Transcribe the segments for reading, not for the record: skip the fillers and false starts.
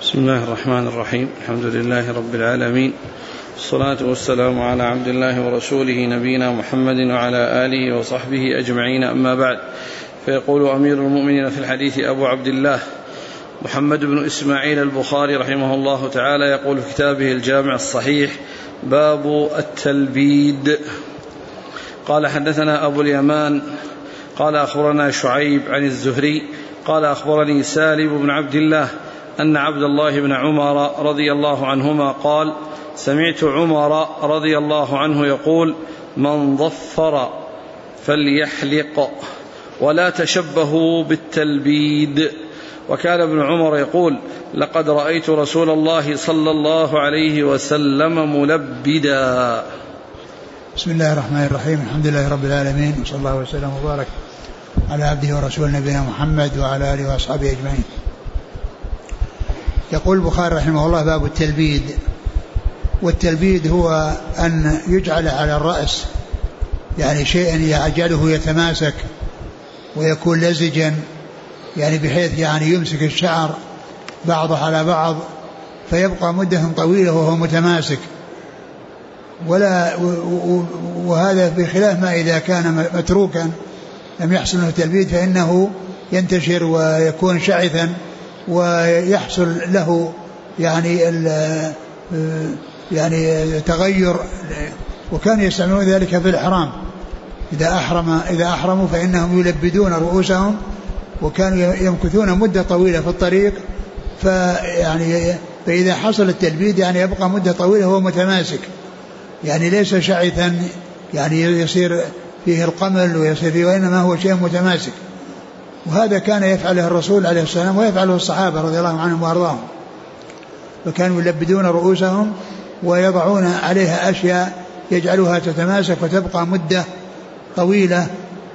بسم الله الرحمن الرحيم. الحمد لله رب العالمين، والصلاة والسلام على عبد الله ورسوله نبينا محمد وعلى آله وصحبه أجمعين، أما بعد. فيقول أمير المؤمنين في الحديث أبو عبد الله محمد بن إسماعيل البخاري رحمه الله تعالى، يقول في كتابه الجامع الصحيح: باب التلبيد. قال: حدثنا أبو اليمان قال أخبرنا شعيب عن الزهري قال أخبرني سالم بن عبد الله أن عبد الله بن عمر رضي الله عنهما قال: سمعت عمر رضي الله عنه يقول: من ظفر فليحلق ولا تشبهوا بالتلبيد. وكان ابن عمر يقول: لقد رأيت رسول الله صلى الله عليه وسلم ملبدا. بسم الله الرحمن الرحيم. الحمد لله رب العالمين، وصلى الله وسلم وبارك على عبده ورسوله نبينا محمد وعلى آله وأصحابه أجمعين. يقول البخاري رحمه الله: باب التلبيد. والتلبيد هو أن يجعل على الرأس يعني شيئا يجعله يتماسك ويكون لزجا، يعني بحيث يعني يمسك الشعر بعضه على بعض فيبقى مدة طويلة وهو متماسك، وهذا بخلاف ما إذا كان متروكا لم يحصل له تلبيد، فإنه ينتشر ويكون شعثا ويحصل له يعني تغير. وكانوا يستعملون ذلك في الإحرام، إذا أحرموا فإنهم يلبدون رؤوسهم، وكانوا يمكثون مدة طويلة في الطريق، فإذا حصل التلبيد يعني يبقى مدة طويلة وهو متماسك، يعني ليس شعثا يعني يصير فيه القمل ويصير فيه، وإنما هو شيء متماسك. وهذا كان يفعله الرسول عليه السلام ويفعله الصحابة رضي الله عنهم وأرضاهم، فكانوا يلبدون رؤوسهم ويضعون عليها أشياء يجعلها تتماسك وتبقى مدة طويلة.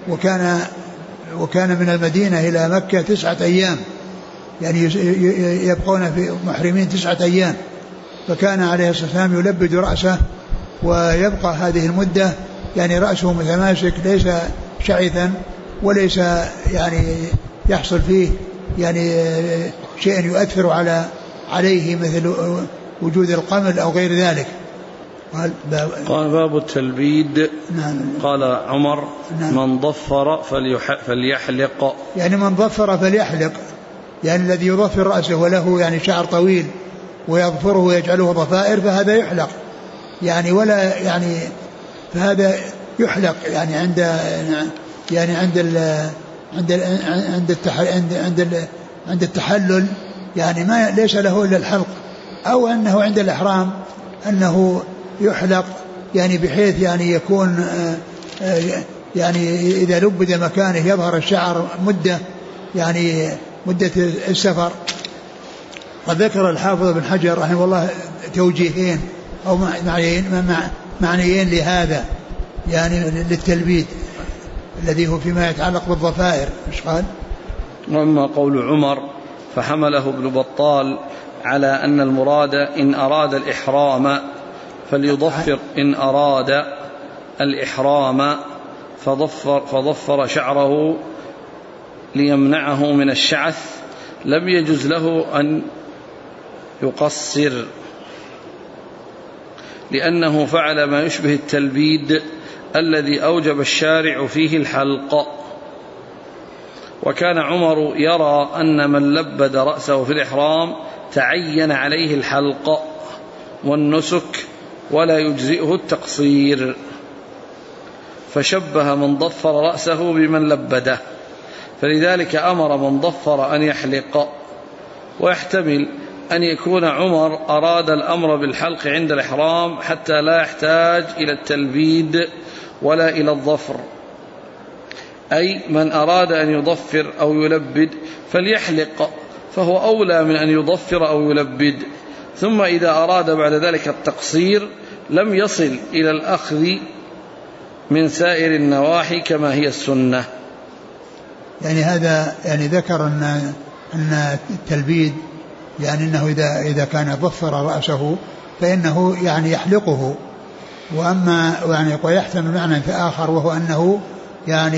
وكان من المدينة إلى مكة 9 أيام، يعني يبقون في محرمين 9 أيام، فكان عليه الصلاة والسلام يلبد رأسه ويبقى هذه المدة يعني رأسه متماسك ليس شعثا، وليس يعني يحصل فيه يعني شيء يؤثر عليه مثل وجود القمل أو غير ذلك. قال: باب التلبيد. قال عمر: من ضفر فليحلق، يعني من ضفر فليحلق، يعني الذي يضفر رأسه وله يعني شعر طويل ويضفره ويجعله ضفائر فهذا يحلق، يعني ولا يعني فهذا يحلق يعني عند التحلل، يعني ما ليس له إلا الحلق، أو أنه عند الإحرام أنه يحلق، يعني بحيث يعني يكون يعني إذا لبد مكانه يظهر الشعر مدة يعني مدة السفر. قد ذكر الحافظ ابن حجر رحمه الله توجيهين أو معنيين لهذا يعني للتلبيد الذي هو فيما يتعلق بالضفائر. إيش قال؟ وأما قول عمر فحمله ابن بطال على أن المراد إن أراد الإحرام فليضفر، إن أراد الإحرام فضفر شعره ليمنعه من الشعث، لم يجز له أن يقصر، لأنه فعل ما يشبه التلبيد الذي أوجب الشارع فيه الحلق. وكان عمر يرى أن من لبد رأسه في الإحرام تعين عليه الحلق والنسك ولا يجزئه التقصير، فشبه من ضفر رأسه بمن لبده، فلذلك أمر من ضفر أن يحلق. ويحتمل أن يكون عمر أراد الأمر بالحلق عند الإحرام حتى لا يحتاج إلى التلبيد ولا إلى الظفر، أي من أراد أن يضفر أو يلبد فليحلق، فهو أولى من أن يضفر أو يلبد. ثم إذا أراد بعد ذلك التقصير لم يصل إلى الأخذ من سائر النواحي كما هي السنة. يعني هذا يعني ذكر أن التلبيد يعني أنه إذا كان ضفر رأسه فإنه يعني يحلقه. وأما يعني ويحتمل معنى في آخر، وهو أنه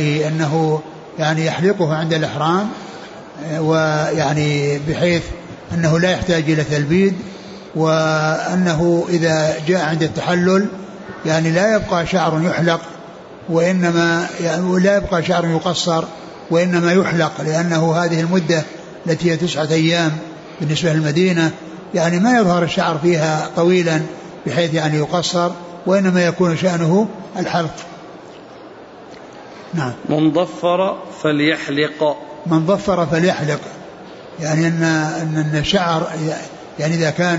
يعني يحلقه عند الإحرام، ويعني بحيث أنه لا يحتاج إلى تلبيد، وأنه إذا جاء عند التحلل يعني لا يبقى شعر يحلق، وإنما يعني لا يبقى شعر يقصر، وإنما يحلق، لأنه هذه المدة التي هي 9 أيام بالنسبة للمدينة يعني ما يظهر الشعر فيها طويلا بحيث يعني يقصر، وإنما يكون شأنه الحلق. نعم. من ضفر فليحلق. من ضفر فليحلق، يعني أن الشعر يعني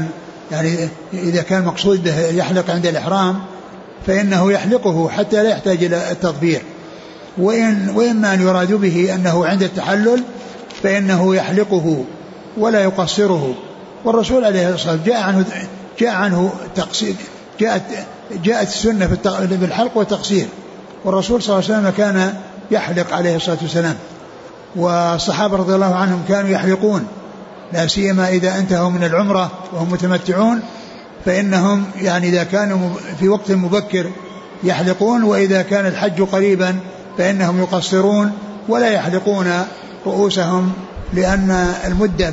إذا كان مقصود به يحلق عند الإحرام فإنه يحلقه حتى لا يحتاج إلى التضفير، وإما أن يراد به أنه عند التحلل فإنه يحلقه ولا يقصره. والرسول عليه الصلاة والسلام جاء عنه تقصير، جاءت السنة في الحلق والتقصير، والرسول صلى الله عليه وسلم كان يحلق عليه الصلاة والسلام، والصحابة رضي الله عنهم كانوا يحلقون، لا سيما إذا انتهوا من العمرة وهم متمتعون، فإنهم يعني إذا كانوا في وقت مبكر يحلقون، وإذا كان الحج قريبا فإنهم يقصرون ولا يحلقون رؤوسهم، لأن المدة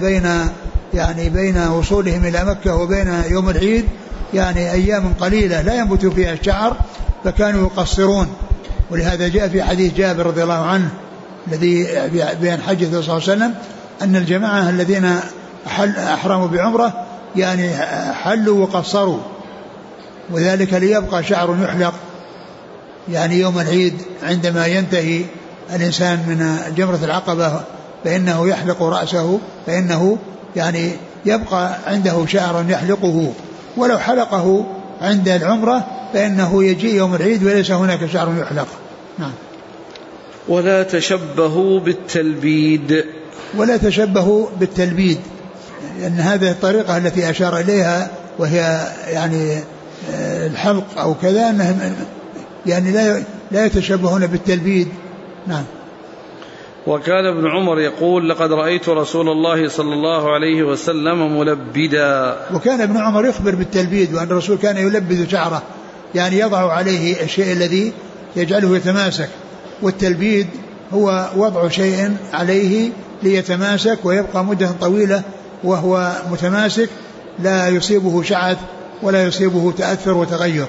بين وصولهم إلى مكة وبين يوم العيد يعني أيام قليلة لا ينبت فيها الشعر، فكانوا يقصرون. ولهذا جاء في حديث جابر رضي الله عنه الذي بين حجه صلى الله عليه وسلم أن الجماعة الذين أحرموا بعمرة يعني حلوا وقصروا، وذلك ليبقى شعر يحلق يعني يوم العيد عندما ينتهي الإنسان من جمرة العقبة فإنه يحلق رأسه، فإنه يعني يبقى عنده شعر يحلقه، ولو حلقه عند العمرة فإنه يجي يوم العيد وليس هناك شعر يحلق. نعم. ولا تشبهوا بالتلبيد. ولا تشبهوا بالتلبيد، لأن هذه الطريقة التي أشار إليها وهي يعني الحلق أو كذا، أنهم يعني لا يتشبهون بالتلبيد. نعم. وكان ابن عمر يقول لقد رأيت رسول الله صلى الله عليه وسلم ملبدا. وكان ابن عمر يخبر بالتلبيد، وأن الرسول كان يلبد شعره، يعني يضع عليه الشيء الذي يجعله يتماسك، والتلبيد هو وضع شيء عليه ليتماسك ويبقى مدة طويلة وهو متماسك لا يصيبه شعث ولا يصيبه تأثر وتغير.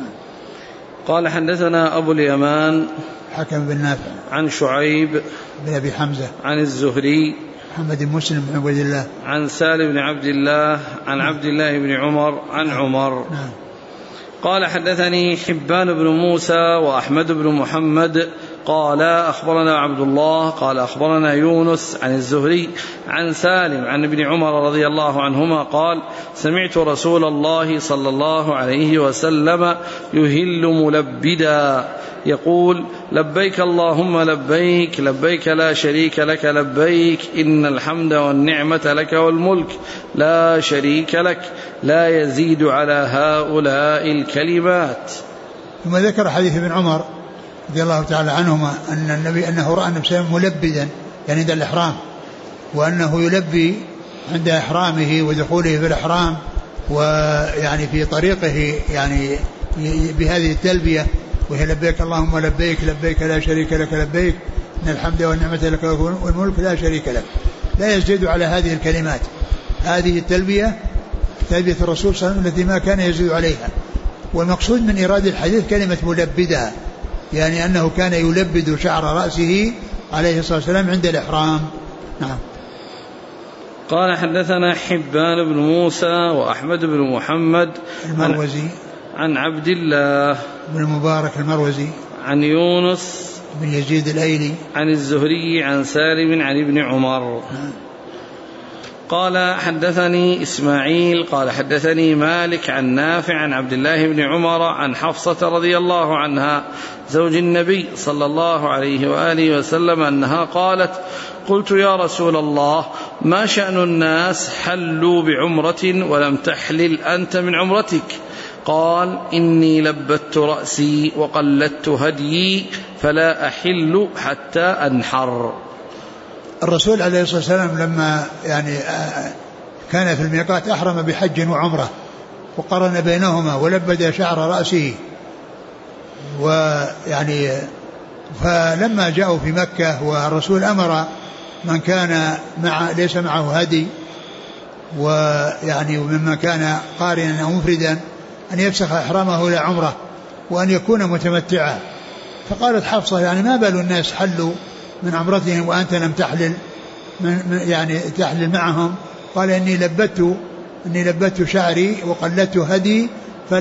قال حدثنا أبو اليمان حكم بن نافع عن شعيب بن أبي حمزة عن الزهري محمد بن مسلم بن عبد الله عن سالم بن عبد الله عن عبد الله بن عمر عن عمر. قال حدثني حبان بن موسى وأحمد بن محمد قال أخبرنا عبد الله قال أخبرنا يونس عن الزهري عن سالم عن ابن عمر رضي الله عنهما قال سمعت رسول الله صلى الله عليه وسلم يهل ملبدا يقول لبيك اللهم لبيك لبيك لا شريك لك لبيك إن الحمد والنعمة لك والملك لا شريك لك لا يزيد على هؤلاء الكلمات. ثم ذكر حديث ابن عمر رضي الله تعالى عنهما أن النبي أنه رأى النبي ملبدا يعني عند الإحرام، وأنه يلبي عند إحرامه ودخوله في الإحرام، ويعني في طريقه يعني بهذه التلبية وهي لبيك اللهم لبيك لبيك لا شريك لك لبيك إن الحمد والنعمة لك والملك لا شريك لك، لا يزيد على هذه الكلمات. هذه التلبية تلبية الرسول صلى الله عليه وسلم التي ما كان يزيد عليها. والمقصود من إيراد الحديث كلمة ملبدها، يعني أنه كان يلبد شعر رأسه عليه الصلاة والسلام عند الإحرام. نعم. قال حدثنا حبان بن موسى وأحمد بن محمد المروزي عن عبد الله بن المبارك المروزي عن يونس بن يزيد الأيلي عن الزهري عن سالم عن ابن عمر. قال حدثني إسماعيل قال حدثني مالك عن نافع عن عبد الله بن عمر عن حفصة رضي الله عنها زوج النبي صلى الله عليه وآله وسلم أنها قالت قلت يا رسول الله ما شأن الناس حلوا بعمرة ولم تحلل أنت من عمرتك؟ قال إني لبت رأسي وقلدت هديي فلا أحل حتى أنحر. الرسول عليه الصلاة والسلام لما يعني كان في الميقات أحرم بحج وعمرة وقرن بينهما ولبد شعر رأسه، ويعني فلما جاءوا في مكة والرسول أمر من كان ليس معه هدي ويعني ومما كان قارنا أو مفردا أن يفسخ إحرامه إلى عمرة وأن يكون متمتعا. فقالت حفصة يعني ما بال الناس حلوا من عمرتهم وأنت لم تحلل يعني تحلل معهم؟ قال إني لبت شعري وقلدت هدي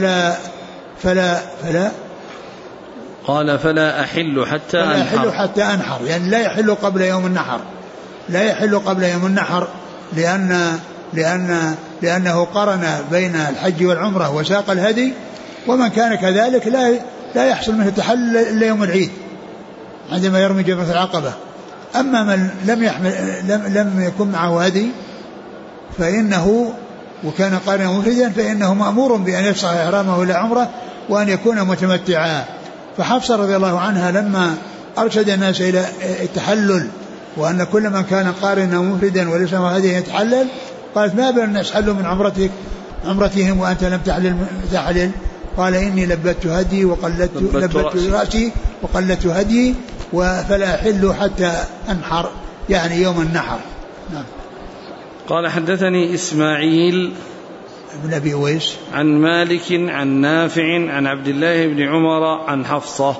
فلا قال فلا أحل حتى أنحر يعني لا يحل قبل يوم النحر لأنه قرن بين الحج والعمرة وساق الهدي، ومن كان كذلك لا يحصل منه تحلل إلا يوم العيد عندما يرمي جمرة العقبة. أما من لم يكن معه هدي فإنه وكان قارنا مفردا فإنه مأمور بأن يفسخ إحرامه إلى عمرة وأن يكون متمتعا. فحفصة رضي الله عنها لما أرشد الناس إلى التحلل وأن كل من كان قارنا مفردا وليس معه هدي يتحلل، قالت ما بال الناس حلوا من عمرتهم وأنت لم تحلل؟ قال إني لبت هدي لبت رأسي وقلدت هدي فلا أحل حتى أنحر يعني يوم النحر. نعم. قال حدثني إسماعيل بن أبي أويس عن مالك عن نافع عن عبد الله بن عمر عن حفصة.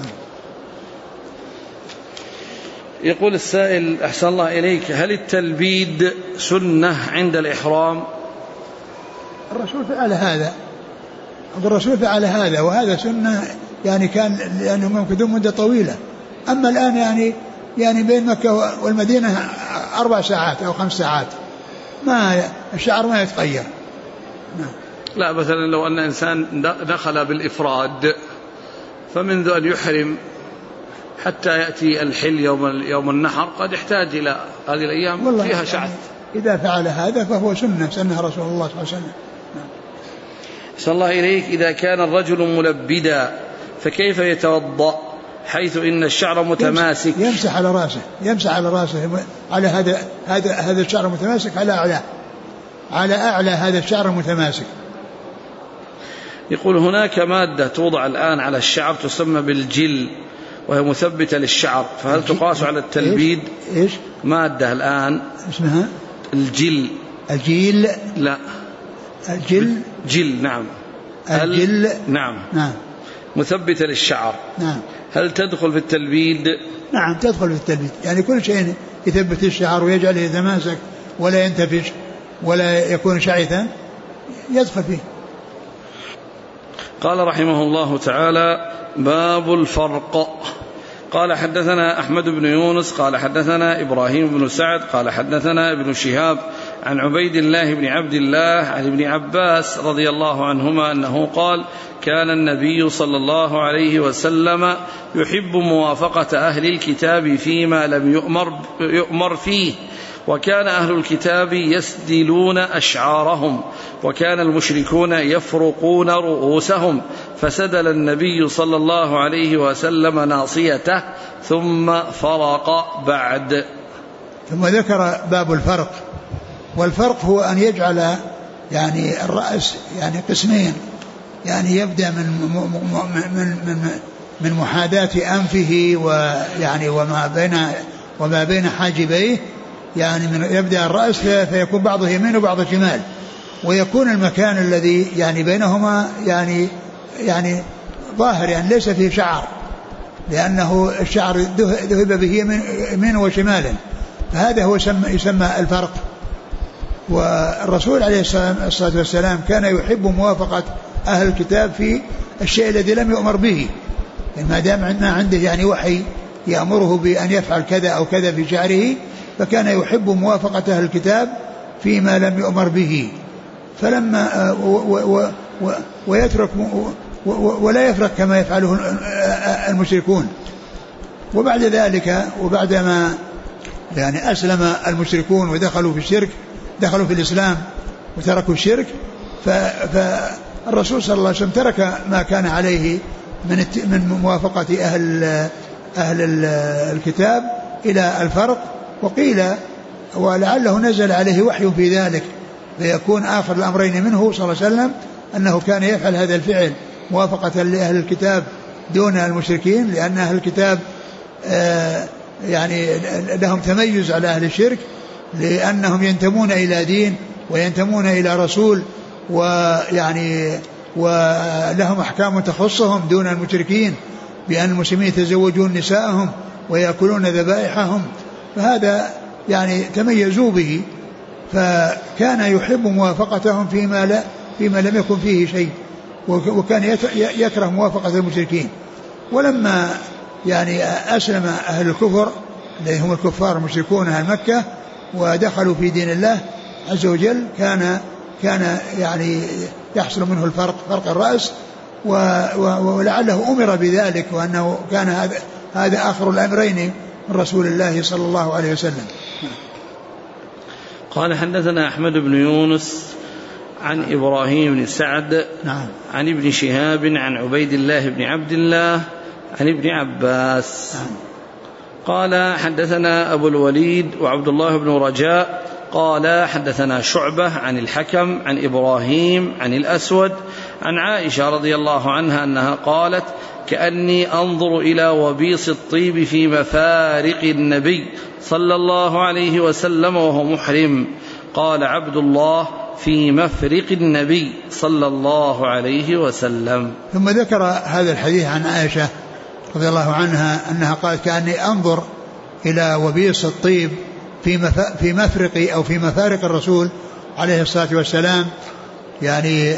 يقول السائل أحسن الله إليك هل التلبيد سنة عند الإحرام؟ الرسول فعل هذا وهذا سنة يعني كان لأنهم يمكثون مدة طويلة. أما الآن يعني بين مكة والمدينة 4 ساعات أو 5 ساعات الشعر ما يتغير. لا مثلا لو أن إنسان دخل بالإفراد فمنذ أن يحرم حتى يأتي الحل يوم النحر قد يحتاج إلى هذه الأيام فيها شعث. إذا فعل هذا فهو سنة رسول الله صلى الله عليه وسلم. صلى الله إليك إذا كان الرجل ملبدا فكيف يتوضأ حيث إن الشعر متماسك؟ يمسح على رأسه على هذا الشعر المتماسك على أعلى هذا الشعر المتماسك. يقول هناك مادة توضع الآن على الشعر تسمى بالجل وهي مثبتة للشعر، فهل تقاس على التلبيد؟ إيش؟ مادة الآن اسمها الجل. لا جل. نعم الجل. نعم مثبتة للشعر. نعم. هل تدخل في التلبيد؟ نعم تدخل في التلبيد، يعني كل شيء يثبت الشعر ويجعله يتماسك ولا ينتفش ولا يكون شعثا يدخل فيه. قال رحمه الله تعالى باب الفرق. قال حدثنا أحمد بن يونس قال حدثنا إبراهيم بن سعد قال حدثنا ابن شهاب عن عبيد الله بن عبد الله عن ابن عباس رضي الله عنهما أنه قال كان النبي صلى الله عليه وسلم يحب موافقة أهل الكتاب فيما لم يؤمر فيه، وكان أهل الكتاب يسدلون أشعارهم وكان المشركون يفرقون رؤوسهم، فسدل النبي صلى الله عليه وسلم ناصيته ثم فرق بعد. ثم ذكر باب الفرق، والفرق هو أن يجعل يعني الرأس يعني قسمين، يعني يبدأ من محاذاة أنفه ويعني وما بين حاجبيه، يعني يبدأ الرأس فيكون بعضه يمين وبعضه شمال، ويكون المكان الذي يعني بينهما يعني ظاهر يعني ليس فيه شعر، لأنه الشعر ذهب به يمين وشمال، فهذا هو يسمى الفرق. والرسول عليه الصلاة والسلام كان يحب موافقة أهل الكتاب في الشيء الذي لم يؤمر به، ما دام عنده يعني وحي يأمره بأن يفعل كذا أو كذا في شعره، فكان يحب موافقة أهل الكتاب فيما لم يؤمر به، فلما ويترك ولا يفرق كما يفعله المشركون. وبعد ذلك وبعدما يعني أسلم المشركون ودخلوا في الشرك، دخلوا في الإسلام وتركوا الشرك، فالرسول صلى الله عليه وسلم ترك ما كان عليه من موافقة أهل الكتاب إلى الفرق. وقيل ولعله نزل عليه وحي في ذلك، فيكون آخر الأمرين منه صلى الله عليه وسلم أنه كان يفعل هذا الفعل موافقة لأهل الكتاب دون المشركين، لأن أهل الكتاب يعني لهم تميز على أهل الشرك، لأنهم ينتمون إلى دين وينتمون إلى رسول ويعني ولهم أحكام تخصهم دون المشركين بأن المسلمين يتزوجون نساءهم ويأكلون ذبائحهم، فهذا يعني تميزوا به، فكان يحب موافقتهم فيما لم يكن فيه شيء، وكان يكره موافقة المشركين. ولما يعني أسلم أهل الكفر الذين هم الكفار المشركون أهل مكة ودخلوا في دين الله عز وجل كان يعني يحصل منه الفرق، فرق الرأس، ولعله أمر بذلك، وأنه كان هذا آخر الأمرين من رسول الله صلى الله عليه وسلم. قال حدثنا أحمد بن يونس عن إبراهيم بن سعد عن ابن شهاب عن عبيد الله بن عبد الله عن ابن عباس قال حدثنا أبو الوليد وعبد الله بن رجاء قال حدثنا شعبة عن الحكم عن إبراهيم عن الأسود عن عائشة رضي الله عنها أنها قالت كأني أنظر إلى وبيص الطيب في مفارق النبي صلى الله عليه وسلم وهو محرم. قال عبد الله في مفرق النبي صلى الله عليه وسلم. ثم ذكر هذا الحديث عن عائشة رضي الله عنها أنها قالت كأني أنظر إلى وبيص الطيب في مفرق أو في مفارق الرسول عليه الصلاة والسلام، يعني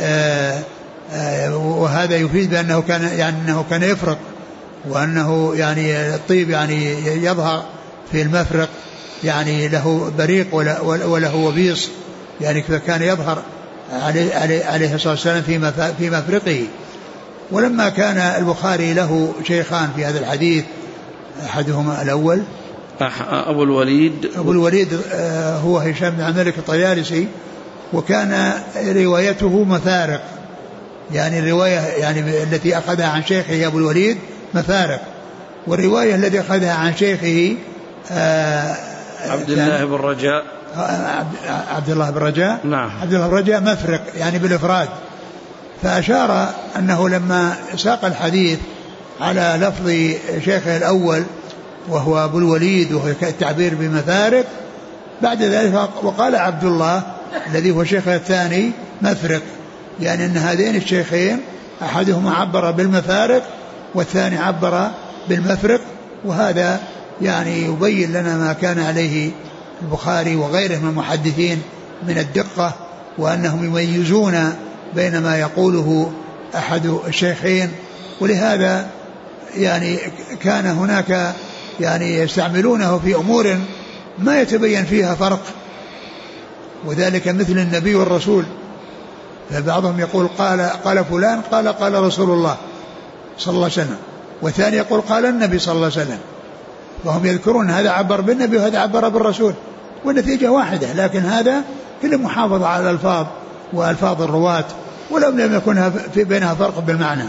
وهذا يفيد بأنه كان يفرق، وأنه يعني الطيب يعني يظهر في المفرق، يعني له بريق وله وبيص، يعني فكان يظهر عليه الصلاة والسلام في مفرقه. ولما كان البخاري له شيخان في هذا الحديث، أحدهما الأول أبو الوليد هو هشام بن عبد الملك الطيالسي، وكان روايته مفارق، يعني الرواية يعني التي أخذها عن شيخه أبو الوليد مفارق، والرواية التي أخذها عن شيخه عبد الله بن رجاء عبد الله بن رجاء نعم عبد الله بن رجاء مفرق يعني بالإفراد. فأشار أنه لما ساق الحديث على لفظ شيخه الأول وهو أبو الوليد وهو التعبير بمفارق، بعد ذلك وقال عبد الله الذي هو شيخه الثاني مفرق، يعني أن هذين الشيخين أحدهما عبر بالمفارق والثاني عبر بالمفرق، وهذا يعني يبين لنا ما كان عليه البخاري وغيره من المحدثين من الدقة، وأنهم يميزون بين ما يقوله أحد الشيخين. ولهذا يعني كان هناك يعني يستعملونه في أمور ما يتبين فيها فرق، وذلك مثل النبي والرسول، فبعضهم يقول قال فلان قال رسول الله صلى الله عليه وسلم، والثاني يقول قال النبي صلى الله عليه وسلم، وهم يذكرون هذا عبر بالنبي وهذا عبر بالرسول، والنتيجة واحدة، لكن هذا كله محافظة على الألفاظ وألفاظ الرواة، ولو لم يكن في بينها فرق بالمعنى.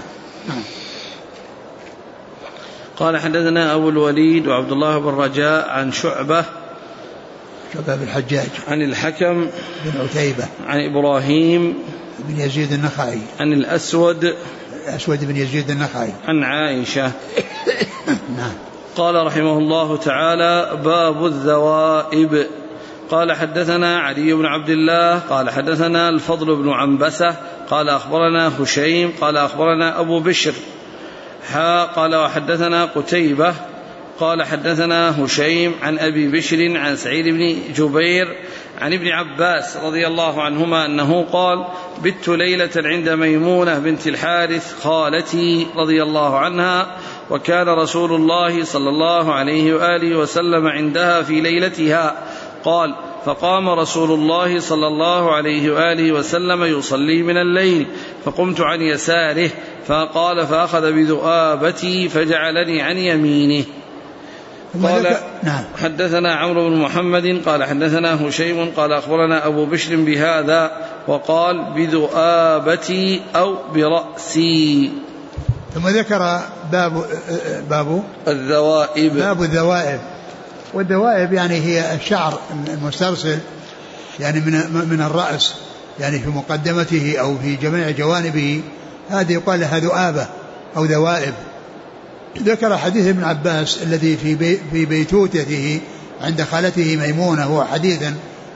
قال حدثنا أبو الوليد وعبد الله بن رجاء عن شعبة بن الحجاج عن الحكم بن عتيبة عن إبراهيم بن يزيد النخعي عن الأسود بن يزيد النخعي عن عائشة. نعم. قال رحمه الله تعالى باب الذوائب. قال حدثنا علي بن عبد الله قال حدثنا الفضل بن عنبسة قال أخبرنا هشيم قال أخبرنا أبو بشر قال وحدثنا قتيبة قال حدثنا هشيم عن أبي بشر عن سعيد بن جبير عن ابن عباس رضي الله عنهما أنه قال بت ليلة عند ميمونة بنت الحارث خالتي رضي الله عنها، وكان رسول الله صلى الله عليه وآله وسلم عندها في ليلتها. قال فقام رسول الله صلى الله عليه وآله وسلم يصلي من الليل، فقمت عن يساره فقال فأخذ بذؤابتي فجعلني عن يمينه. قال نعم. حدثنا عمرو بن محمد قال حدثنا هشيم قال أخبرنا أبو بشر بهذا وقال بذؤابتي أو برأسي. ثم ذكر باب الذوائب. والذوائب يعني هي الشعر المسترسل يعني من الرأس، يعني في مقدمته أو في جميع جوانبه، هذه يقال لها ذؤابة أو ذوائب. ذكر حديث ابن عباس الذي في بيتوتته عند خالته ميمونة، هو حديثا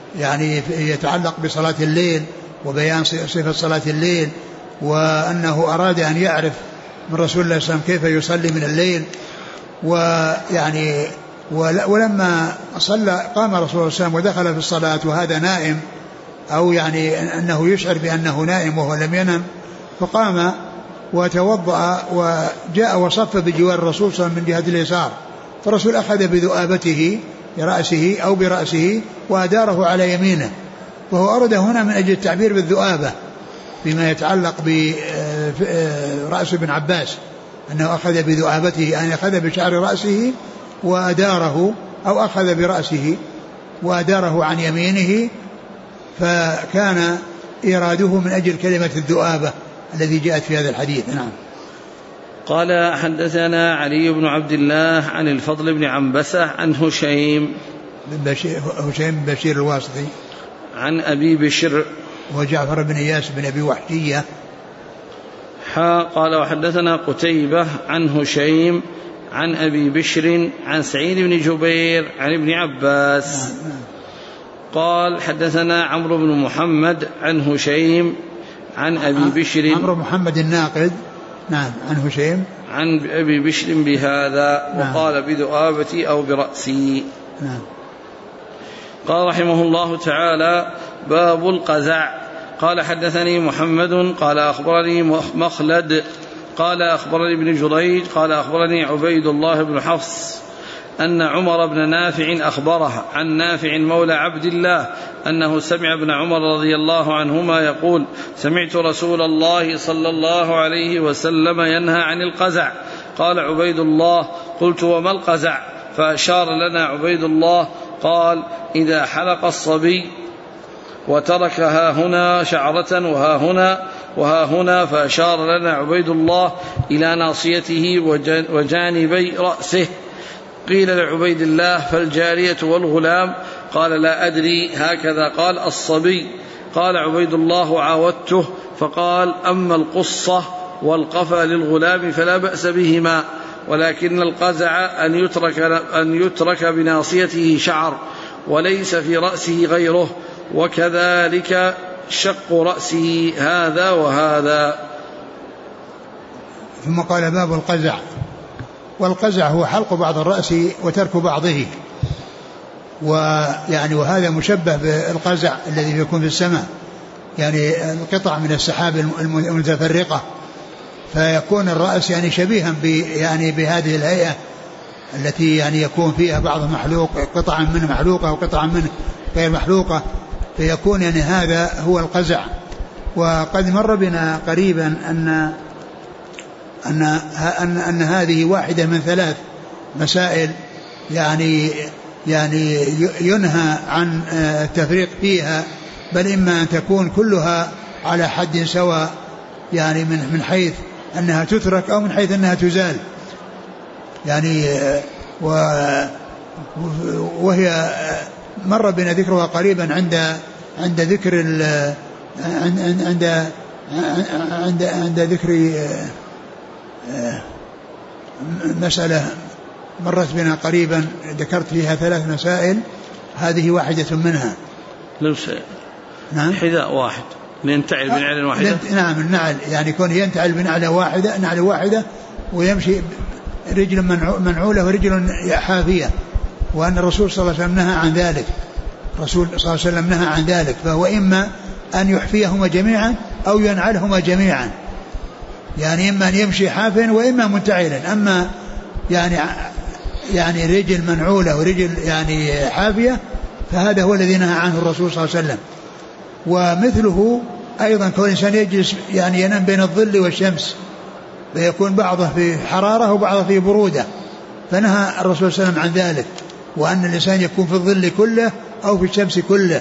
يعني يتعلق بصلاة الليل وبيان صفة صلاة الليل، وأنه أراد أن يعرف من رسول الله صلى الله عليه وسلم كيف يصلي من الليل. ويعني ولما صلى قام رسول الله صلى الله عليه وسلم ودخل في الصلاة وهذا نائم، أو يعني أنه يشعر بأنه نائم وهو لم ينم، فقام وتوضأ وجاء وصف بجوار الرسول صلى الله عليه وسلم من جهة اليسار، فالرسول أخذ بذؤابته برأسه أو برأسه وأداره على يمينه، وهو أراد هنا من أجل التعبير بالذؤابة فيما يتعلق برأس ابن عباس، أنه أخذ بذؤابته يعني أخذ بشعر رأسه وأداره، أو أخذ برأسه وأداره عن يمينه، فكان إراده من أجل كلمة الذؤابة الذي جاءت في هذا الحديث. نعم. قال حدثنا علي بن عبد الله عن الفضل بن عنبسة عن هشيم بن بشير الواسطي عن أبي بشر وجعفر بن إياس بن أبي وحشية. قال وحدثنا قتيبة عن هشيم عن أبي بشر عن سعيد بن جبير عن ابن عباس. قال حدثنا عمرو بن محمد عن هشيم عن أبي بشر، عمرو محمد الناقد، نعم، عن هشيم عن أبي بشر بهذا، نعم، وقال بذؤابتي أو برأسي. نعم. قال رحمه الله تعالى: باب القزع. قال حدثني محمد قال أخبرني مخلد قال أخبرني ابن جريج قال أخبرني عبيد الله بن حفص أن عمر بن نافع أخبره عن نافع مولى عبد الله أنه سمع ابن عمر رضي الله عنهما يقول: سمعت رسول الله صلى الله عليه وسلم ينهى عن القزع. قال عبيد الله: قلت وما القزع؟ فأشار لنا عبيد الله قال: إذا حلق الصبي وترك ها هنا شعرة وها هنا فأشار لنا عبيد الله إلى ناصيته وجانبي رأسه. قيل لعبيد الله: فالجارية والغلام؟ قال: لا أدري، هكذا قال الصبي. قال عبيد الله: عاودته فقال: أما القصة والقفا للغلام فلا بأس بهما، ولكن القزع أن يترك بناصيته شعر وليس في رأسه غيره، وكذلك شق رأسه هذا وهذا. ثم قال: باب القزع. والقزع هو حلق بعض الرأس وترك بعضه، وهذا مشبه بالقزع الذي يكون في السماء، يعني القطع من السحاب المتفرقة، فيكون الرأس يعني شبيها بهذه الهيئة التي يعني يكون فيها بعض محلوق، قطعا منه محلوقة وقطعا منه غير محلوقة، فيكون يعني هذا هو القزع. وقد مر بنا قريبا أن هذه واحدة من 3 مسائل يعني ينهى عن التفريق فيها، بل إما أن تكون كلها على حد سواء، يعني من حيث أنها تترك أو من حيث أنها تزال، يعني وهي مر بنا ذكرها قريبا عند ذكر عند ذكر مسألة مرت بنا قريبا ذكرت فيها 3 مسائل، هذه واحدة منها. نعم، حذاء واحد ينتعل بنعل واحدة. نعم، النعل يعني يكون ينتعل بنعل واحدة ويمشي رجل منعولة ورجل حافية، وأن الرسول صلى الله عليه وسلم نهى عن ذلك. الرسول صلى الله عليه وسلم نهى عن ذلك، فهو إما أن يحفيهما جميعا أو ينعلهما جميعا، يعني إما أن يمشي حافيا وإما منتعلا. أما يعني رجل منعولة ورجل يعني حافية، فهذا هو الذي نهى عنه الرسول صلى الله عليه وسلم. ومثله أيضا كون الإنسان يجلس يعني ينام بين الظل والشمس، فيكون بعضه في حرارة وبعضه في برودة، فنهى الرسول صلى الله عليه وسلم عن ذلك، وأن الإنسان يكون في الظل كله أو في الشمس كله،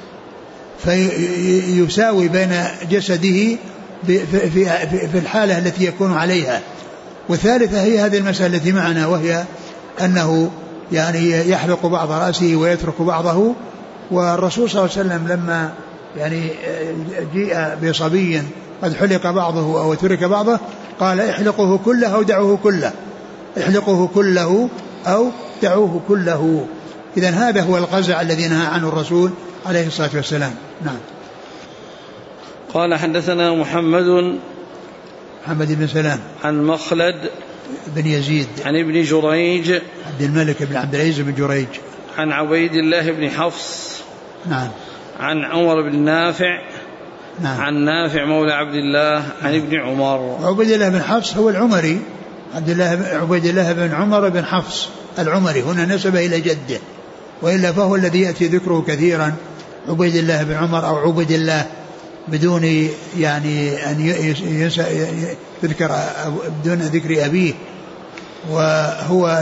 فيساوي بين جسده في الحالة التي يكون عليها. والثالثة هي هذه المسألة التي معنا، وهي أنه يعني يحلق بعض رأسه ويترك بعضه. والرسول صلى الله عليه وسلم لما يعني جيء بصبي قد حلق بعضه أو ترك بعضه قال: احلقه كله أو دعوه كله، احلقه كله أو دعوه كله. إذن هذا هو القزع الذي نهى عنه الرسول عليه الصلاة والسلام. نعم. قال حدثنا محمد بن سلام عن مخلد بن يزيد عن ابن جريج عبد الملك بن عبد العزيز بن جريج عن عبيد الله بن حفص نعم عن عمر بن نافع نعم عن نافع مولى عبد الله عن ابن عمر. عبيد الله بن حفص هو العمري، عبيد الله بن عمر بن حفص العمري، هنا نسب إلى جده، وإلا فهو الذي يأتي ذكره كثيرا عبيد الله بن عمر أو عبيد الله بدون يعني أن يذكر بدون ذكر أبيه، وهو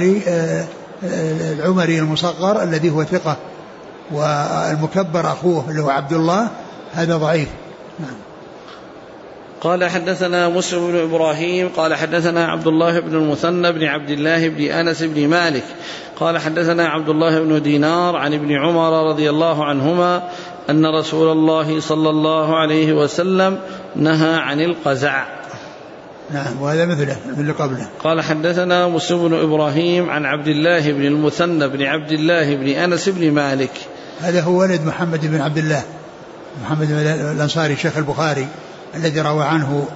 العمري المصغر الذي هو ثقة، والمكبر أخوه اللي هو عبد الله هذا ضعيف. نعم. قال حدثنا مسلم بن إبراهيم قال حدثنا عبد الله بن المثنى بن عبد الله بن أنس بن مالك قال حدثنا عبد الله بن دينار عن ابن عمر رضي الله عنهما أن رسول الله صلى الله عليه وسلم نهى عن القزع. نعم، وهذا مثله من اللي قبله. قال حدثنا مسلم بن إبراهيم عن عبد الله بن المثنى بن عبد الله بن أنس بن مالك، هذا هو ولد محمد بن عبد الله، محمد الأنصاري شيخ البخاري الذي روى عنه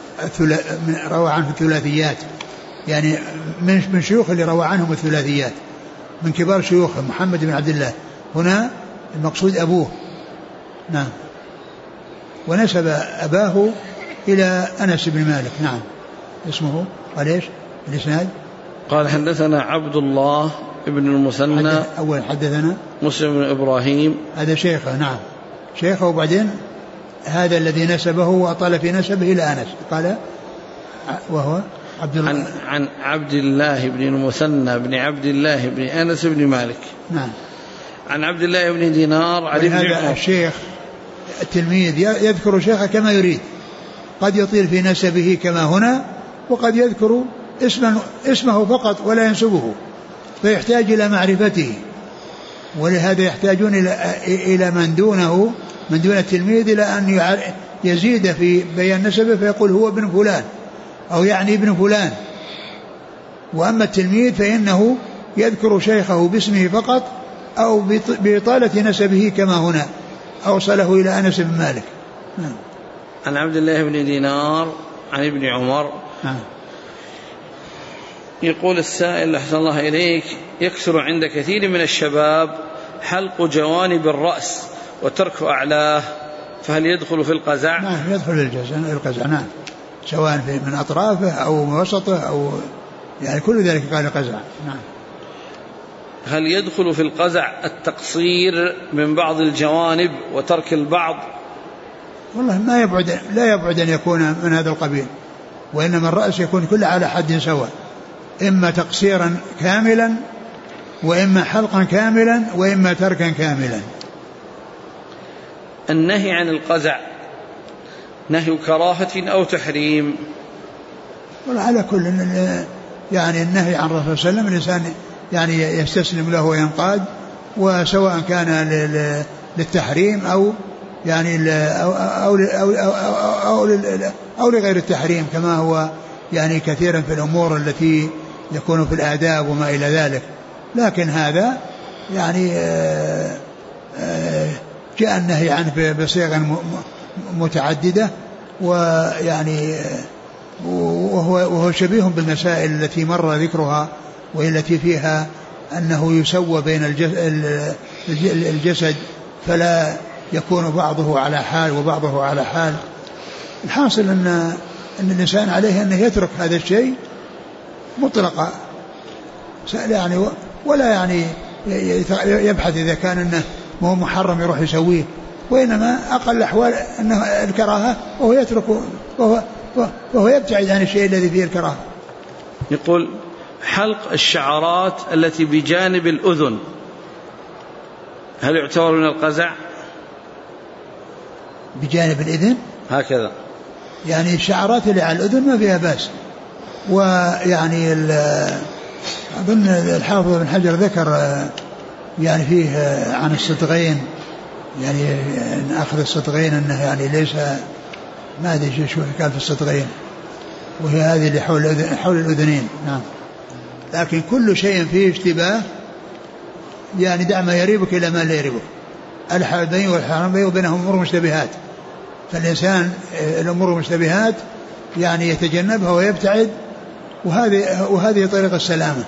الثلاثيات، يعني من شيوخ اللي روى عنهم الثلاثيات، من كبار شيوخه محمد بن عبد الله. هنا المقصود أبوه. نعم. ونسب أباه إلى أنس بن مالك. نعم. اسمه قال إيش الإسناد؟ قال حدثنا عبد الله بن المثنى أول حدثنا مسلم بن إبراهيم، هذا شيخه. نعم شيخه، وبعدين هذا الذي نسبه وأطال في نسبه إلى أنس قال وهو عبد الله عن عبد الله بن المثنى بن عبد الله بن أنس بن مالك. نعم. عن عبد الله بن دينار عن ابن عمر. الشيخ التلميذ يذكر شيخه كما يريد، قد يطيل في نسبه كما هنا، وقد يذكر اسمه فقط ولا ينسبه، فيحتاج إلى معرفته، ولهذا يحتاجون إلى من دونه من دون التلميذ إلى أن يزيد في بيان نسبه فيقول هو ابن فلان أو يعني ابن فلان. وأما التلميذ فإنه يذكر شيخه باسمه فقط أو بإطالة نسبه كما هنا أوصله إلى أنس بن مالك. عن عبد الله بن دينار عن ابن عمر. يقول السائل أحسن الله إليك: يكثر عند كثير من الشباب حلق جوانب الرأس وترك أعلاه، فهل يدخل في القزع؟ نعم يدخل في القزع. نعم، سواء من أطرافه أو من وسطه أو يعني كل ذلك قال قزع. نعم. هل يدخل في القزع التقصير من بعض الجوانب وترك البعض؟ والله لا يبعد أن يكون من هذا القبيل، وإنما الرأس يكون كله على حد سواء، إما تقصيرا كاملا وإما حلقا كاملا وإما تركا كاملا. النهي عن القزع نهي كراهة أو تحريم؟ والله على كل يعني النهي عن الرسول صلى الله عليه وسلم الإنسان يعني يستسلم له وينقاد، وسواء كان للتحريم أو يعني أو لغير التحريم، كما هو يعني كثيرا في الأمور التي يكون في الآداب وما إلى ذلك. لكن هذا يعني جاء النهي عنه بصيغ متعددة، ويعني وهو شبيه بالمسائل التي مر ذكرها، والتي فيها أنه يسوى بين الجسد فلا يكون بعضه على حال وبعضه على حال. الحاصل أن الإنسان عليه أنه يترك هذا الشيء مطلقا، يعني ولا يعني يبحث إذا كان أنه مو محرم يروح يسويه، وإنما أقل الأحوال أنه الكراهة وهو يترك وهو يبتعد عن الشيء الذي فيه الكراهة. يقول: حلق الشعرات التي بجانب الأذن هل يعتبر من القزع؟ بجانب الأذن هكذا، يعني الشعرات اللي على الأذن ما فيها بأس. ويعني أظن الحافظ بن حجر ذكر يعني فيه عن الصدغين، يعني أخذ الصدغين أنه يعني ليس ما أدري شو كان في الصدغين، وهي هذه اللي حول الأذنين. نعم. لكن كل شيء فيه اشتباه، يعني دع ما يريبك إلى ما لا يريبك. الحلال والحرام بين وبينهم أمور مشتبهات، فالإنسان الأمور المشتبهات يعني يتجنبها ويبتعد، وهذه طريق السلامة.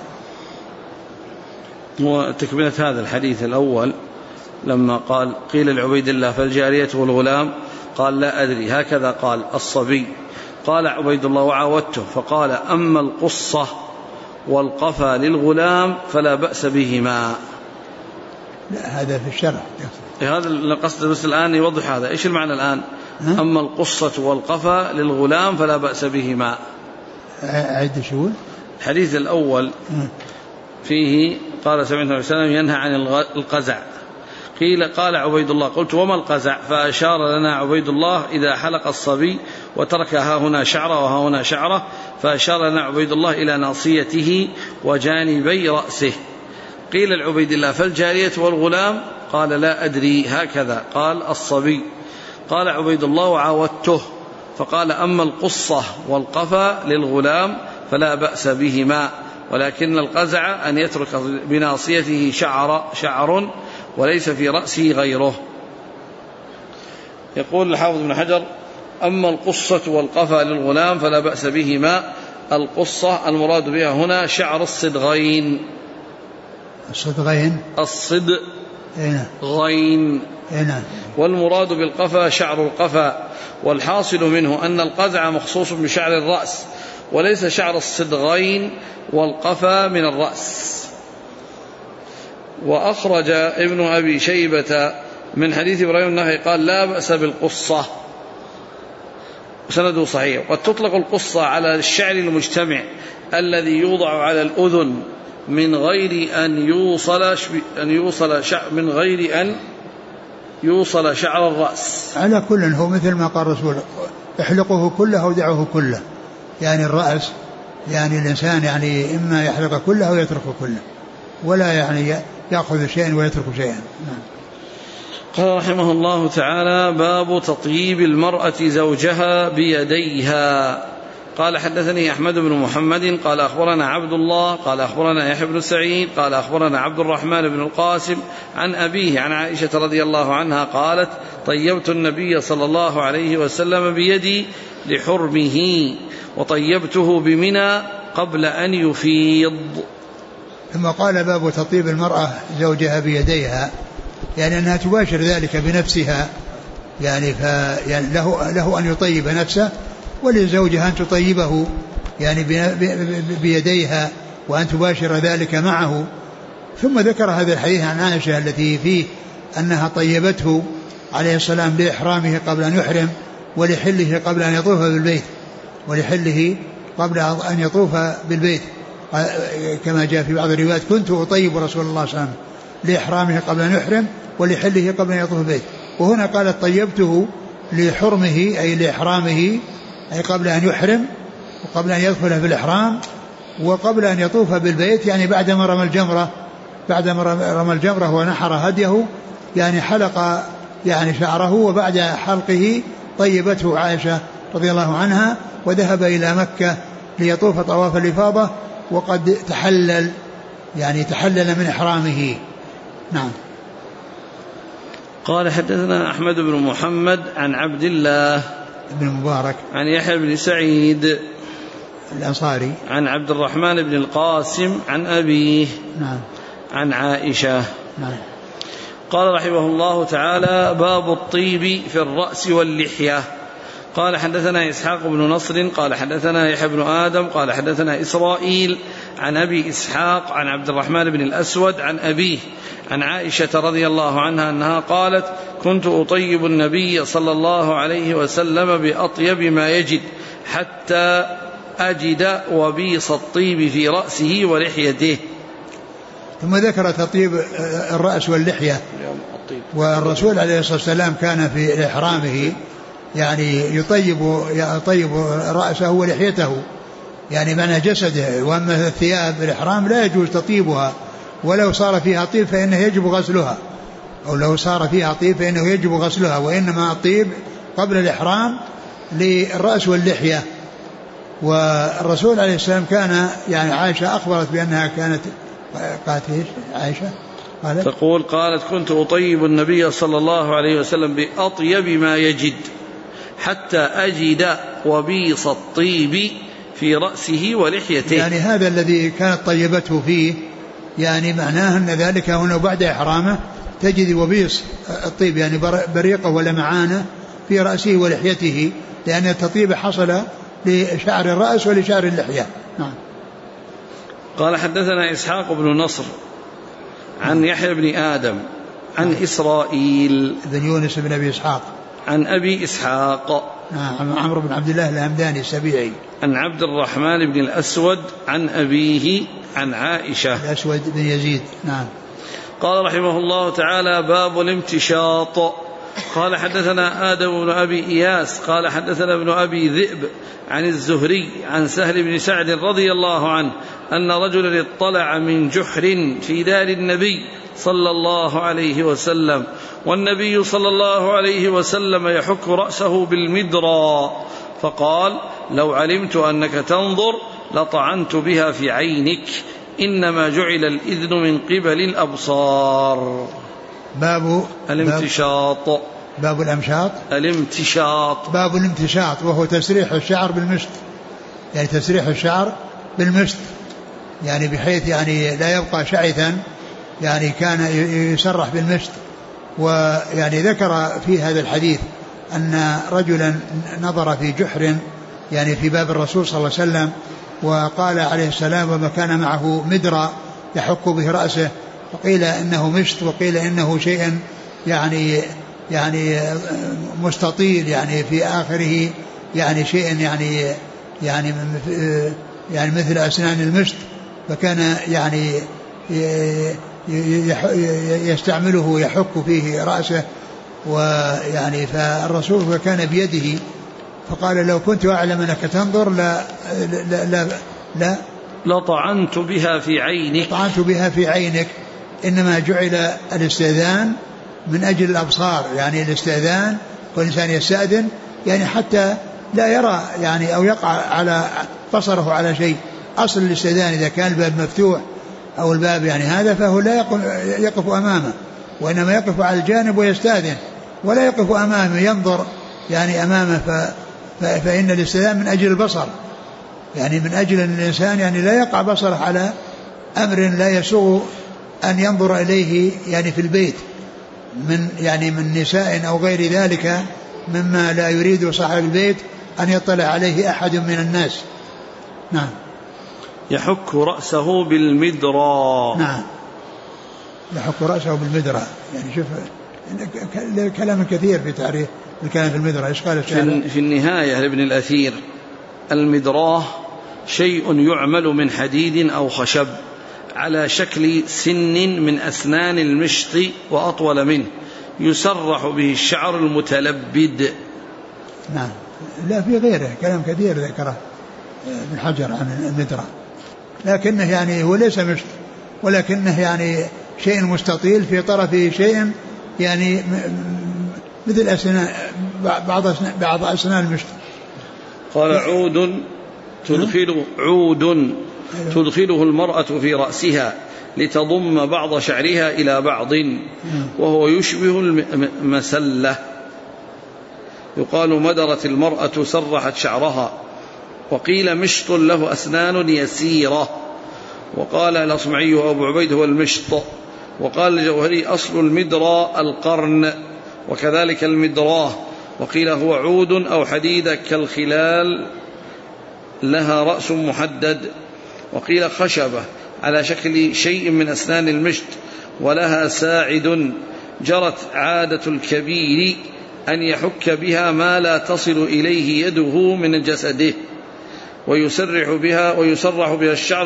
وتكملة هذا الحديث الأول لما قال قيل لعبيد الله فالجارية والغلام قال لا أدري، هكذا قال الصبي. قال عبيد الله وعاودته فقال أما القصة والقفا للغلام فلا بأس بهما. لا هذا في الشرع، هذا القصد بس الآن يوضح هذا. إيش المعنى الآن؟ أما القصة والقفا للغلام فلا بأس بهما. عد شو الحديث الأول فيه قال سمعت النبي صلى الله عليه وسلم ينهى عن القزع. قال عبيد الله قلت وما القزع؟ فأشار لنا عبيد الله إذا حلق الصبي وترك ها هنا شعرة وها هنا شعرة، فأشار لنا عبيد الله إلى ناصيته وجانبي رأسه. قيل لعبيد الله فالجارية والغلام قال لا أدري، هكذا قال الصبي. قال عبيد الله وعاودته فقال أما القصة والقفا للغلام فلا بأس بهما، ولكن القزع أن يترك بناصيته شعر وليس في رأسه غيره. يقول الحافظ ابن حجر أما القصة والقفا للغلام فلا بأس بهما. القصة المراد بها هنا شعر الصدغين. الصدغين والمراد بالقفا شعر القفا، والحاصل منه أن القزع مخصوص بشعر الرأس وليس شعر الصدغين والقفا من الرأس. وأخرج ابن أبي شيبة من حديث إبراهيم النخعي قال لا بأس بالقصة، سنده صحيح. قد تطلق القصة على الشعر المجتمع الذي يوضع على الأذن من غير أن يوصل شعر الرأس. على كل هو مثل ما قال الرسول احلقه كله ودعه كله، يعني الرأس يعني الإنسان يعني إما يحلق كله أو يترك كله، ولا يعني يأخذ شيئا ويترك شيئا. قال رحمه الله تعالى باب تطيب المرأة زوجها بيديها. قال حدثني أحمد بن محمد قال أخبرنا عبد الله قال أخبرنا يحيى بن سعيد قال أخبرنا عبد الرحمن بن القاسم عن أبيه عن عائشة رضي الله عنها قالت طيبت النبي صلى الله عليه وسلم بيدي لحرمه وطيبته بمنى قبل أن يفيض. ثم قال باب تطيب المرأة زوجها بيديها، يعني أنها تباشر ذلك بنفسها، يعني له أن يطيب نفسه ولزوجها أن تطيبه يعني بيديها وأن تباشر ذلك معه. ثم ذكر هذا الحديث عن عائشة التي فيه أنها طيبته عليه السلام لإحرامه قبل أن يحرم ولحله قبل أن يطوف بالبيت كما جاء في بعض الروايات كنت أطيب رسول الله صلى الله عليه وسلم لإحرامه قبل أن يحرم ولحله قبل أن يطوف بالبيت. وهنا قالت طيبته لحرمه أي لإحرامه أي قبل أن يحرم وقبل أن يدخل في الإحرام وقبل أن يطوف بالبيت، يعني بعدما رمى الجمرة ونحر هديه يعني حلق يعني شعره، وبعد حلقه طيبته عائشة رضي الله عنها وذهب إلى مكة ليطوف طواف الإفاضة وقد تحلل من إحرامه. نعم. قال حدثنا أحمد بن محمد عن عبد الله بن مبارك عن يحيى بن سعيد الأنصاري عن عبد الرحمن بن القاسم عن أبيه نعم عن عائشة نعم. قال رحمه الله تعالى باب الطيب في الرأس واللحية. قال حدثنا إسحاق بن نصر قال حدثنا يحيى بن آدم قال حدثنا إسرائيل عن أبي إسحاق عن عبد الرحمن بن الأسود عن أبيه عن عائشة رضي الله عنها أنها قالت كنت أطيب النبي صلى الله عليه وسلم بأطيب ما يجد حتى أجد وبيص الطيب في رأسه ولحيته. ثم ذكر تطيب الرأس واللحية. والرسول عليه الصلاة والسلام كان في إحرامه يعني يطيب رأسه ولحيته يعني معنى جسده، وأما الثياب الإحرام لا يجوز تطيبها، ولو صار فيها طيب فإنه يجب غسلها وإنما الطيب قبل الإحرام للرأس واللحية. والرسول عليه السلام كان يعني عائشة أخبرت بأنها كانت قالت إيش عائشة تقول قالت كنت أطيب النبي صلى الله عليه وسلم بأطيب ما يجد حتى أجد وبيص الطيب في رأسه ولحيته. يعني هذا الذي كانت طيبته فيه يعني معناه أن ذلك هنا بعد إحرامه تجد وبيص الطيب يعني بريقه ولمعانه في رأسه ولحيته، لأن التطيب حصل لشعر الرأس ولشعر اللحية. نعم. قال حدثنا إسحاق بن نصر عن يحيى بن آدم عن إسرائيل بن يونس بن أبي إسحاق عن أبي إسحاق عمرو بن عبد الله الهمداني السبيعي عن عبد الرحمن بن الأسود عن أبيه عن عائشة الأسود بن يزيد. نعم. قال رحمه الله تعالى باب الامتشاط. قال حدثنا آدم بن أبي إياس قال حدثنا ابن أبي ذئب عن الزهري عن سهل بن سعد رضي الله عنه أن رجلا اطلع من جحر في دار النبي صلى الله عليه وسلم والنبي صلى الله عليه وسلم يحك رأسه بالمدرى فقال لو علمت أنك تنظر لطعنت بها في عينك إنما جعل الإذن من قبل الأبصار. باب الامتشاط. باب الأمشاط. الامتشاط باب الامتشاط وهو تسريح الشعر بالمشط، يعني تسريح الشعر بالمشط يعني بحيث يعني لا يبقى شعثا، يعني كان يسرح بالمشط. ويعني ذكر في هذا الحديث أن رجلا نظر في جحر يعني في باب الرسول صلى الله عليه وسلم وقال عليه السلام وما كان معه مدرى يحك به رأسه، وقيل إنه مشط وقيل إنه شيء يعني مستطيل يعني في آخره يعني شيء يعني مثل أسنان المشط، فكان يعني يستعمله يحك فيه رأسه. ويعني فالرسول كان بيده فقال لو كنت أعلم أنك تنظر لا لطعنت بها في عينك. طعنت بها في عينك. إنما جعل الاستئذان من أجل الأبصار، يعني الاستئذان والإنسان يستأذن يعني حتى لا يرى يعني أو يقع على بصره على شيء. أصل الاستئذان إذا كان الباب مفتوح أو الباب يعني هذا فهو لا يقف أمامه، وإنما يقف على الجانب ويستأذن ولا يقف أمامه ينظر يعني أمامه. فإن الاستئذان من أجل البصر، يعني من أجل أن الإنسان يعني لا يقع بصره على أمر لا يسوغ أن ينظر إليه يعني في البيت من نساء أو غير ذلك مما لا يريد صاحب البيت أن يطلع عليه أحد من الناس. نعم. يحك رأسه بالمدرى. نعم يحك رأسه بالمدرى. يعني شوف كلام كثير في تعريف الكلام في المدرى. إيش قال في النهاية لابن الأثير المدراه شيء يعمل من حديد أو خشب على شكل سن من أسنان المشط وأطول منه يسرح به الشعر المتلبد. نعم. لا في غيره كلام كثير ذكره ابن حجر عن المدرى، لكنه يعني هو ليس مشط ولكنه يعني شيء مستطيل في طرفه شيء يعني مثل أسنان بعض أسنان المشط. قال عود تدخله المرأة في رأسها لتضم بعض شعرها إلى بعض وهو يشبه المسلة. يقال مدرت المرأة سرحت شعرها. وقيل مشط له أسنان يسيرة. وقال الأصمعي وأبو عبيد هو المشط. وقال الجوهري أصل المدرى القرن وكذلك المدراه. وقيل هو عود أو حديدة كالخلال لها رأس محدد. وقيل خشبة على شكل شيء من أسنان المشط ولها ساعد جرت عادة الكبير أن يحك بها ما لا تصل إليه يده من جسده ويسرح بها الشعر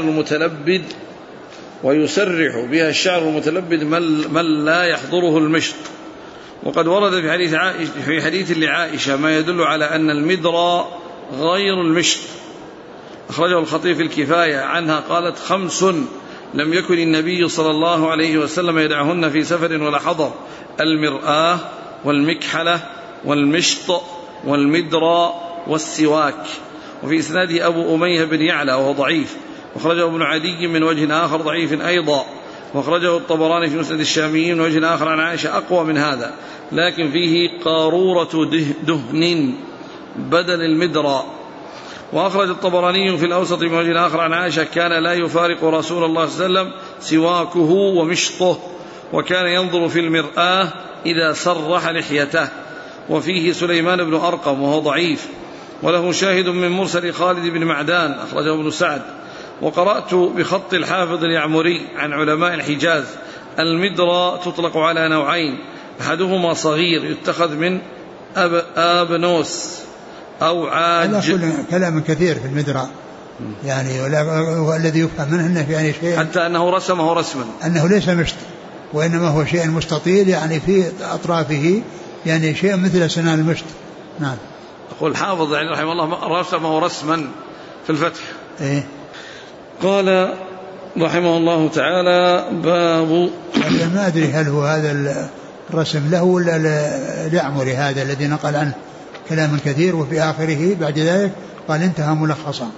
المتلبد من لا يحضره المشط. وقد ورد في حديث لعائشة ما يدل على أن المدرى غير المشط. أخرجه الخطيب في الكفاية عنها قالت 5 لم يكن النبي صلى الله عليه وسلم يدعهن في سفر ولا حضر: المرآة والمكحلة والمشط والمدرى والسواك. وفي إسناده أبو أمية بن يعلى وهو ضعيف، وخرجه ابن عدي من وجه آخر ضعيف أيضا. وأخرجه الطبراني في مسند الشاميين من وجه آخر عن عائشة أقوى من هذا، لكن فيه قارورة دهن بدل المدرى. وأخرج الطبراني في الأوسط من وجه آخر عن عائشة كان لا يفارق رسول الله صلى الله عليه وسلم سواكه ومشطه، وكان ينظر في المرآة إذا سرح لحيته. وفيه سليمان بن أرقم وهو ضعيف، وله شاهد من مرسل خالد بن معدان أخرجه ابن سعد. وقرأت بخط الحافظ اليعمري عن علماء الحجاز المدرى تطلق على نوعين، أحدهما صغير يتخذ من آبنوس أو عاج. كلام كثير في المدرى يعني، والذي يفهم منه أنه يعني شيء، حتى أنه رسمه رسما، أنه ليس مشط وإنما هو شيء مستطيل يعني في أطرافه يعني شيء مثل سنان المشط. نعم. يقول الحافظ يعني رحمه الله رسمه رسما في الفتح. إيه؟ قال رحمه الله تعالى باب، ما أدري هل هو هذا الرسم له ولا اليعمري هذا الذي نقل عنه كلام كثير، وفي آخره بعد ذلك قال انتهى ملخصا.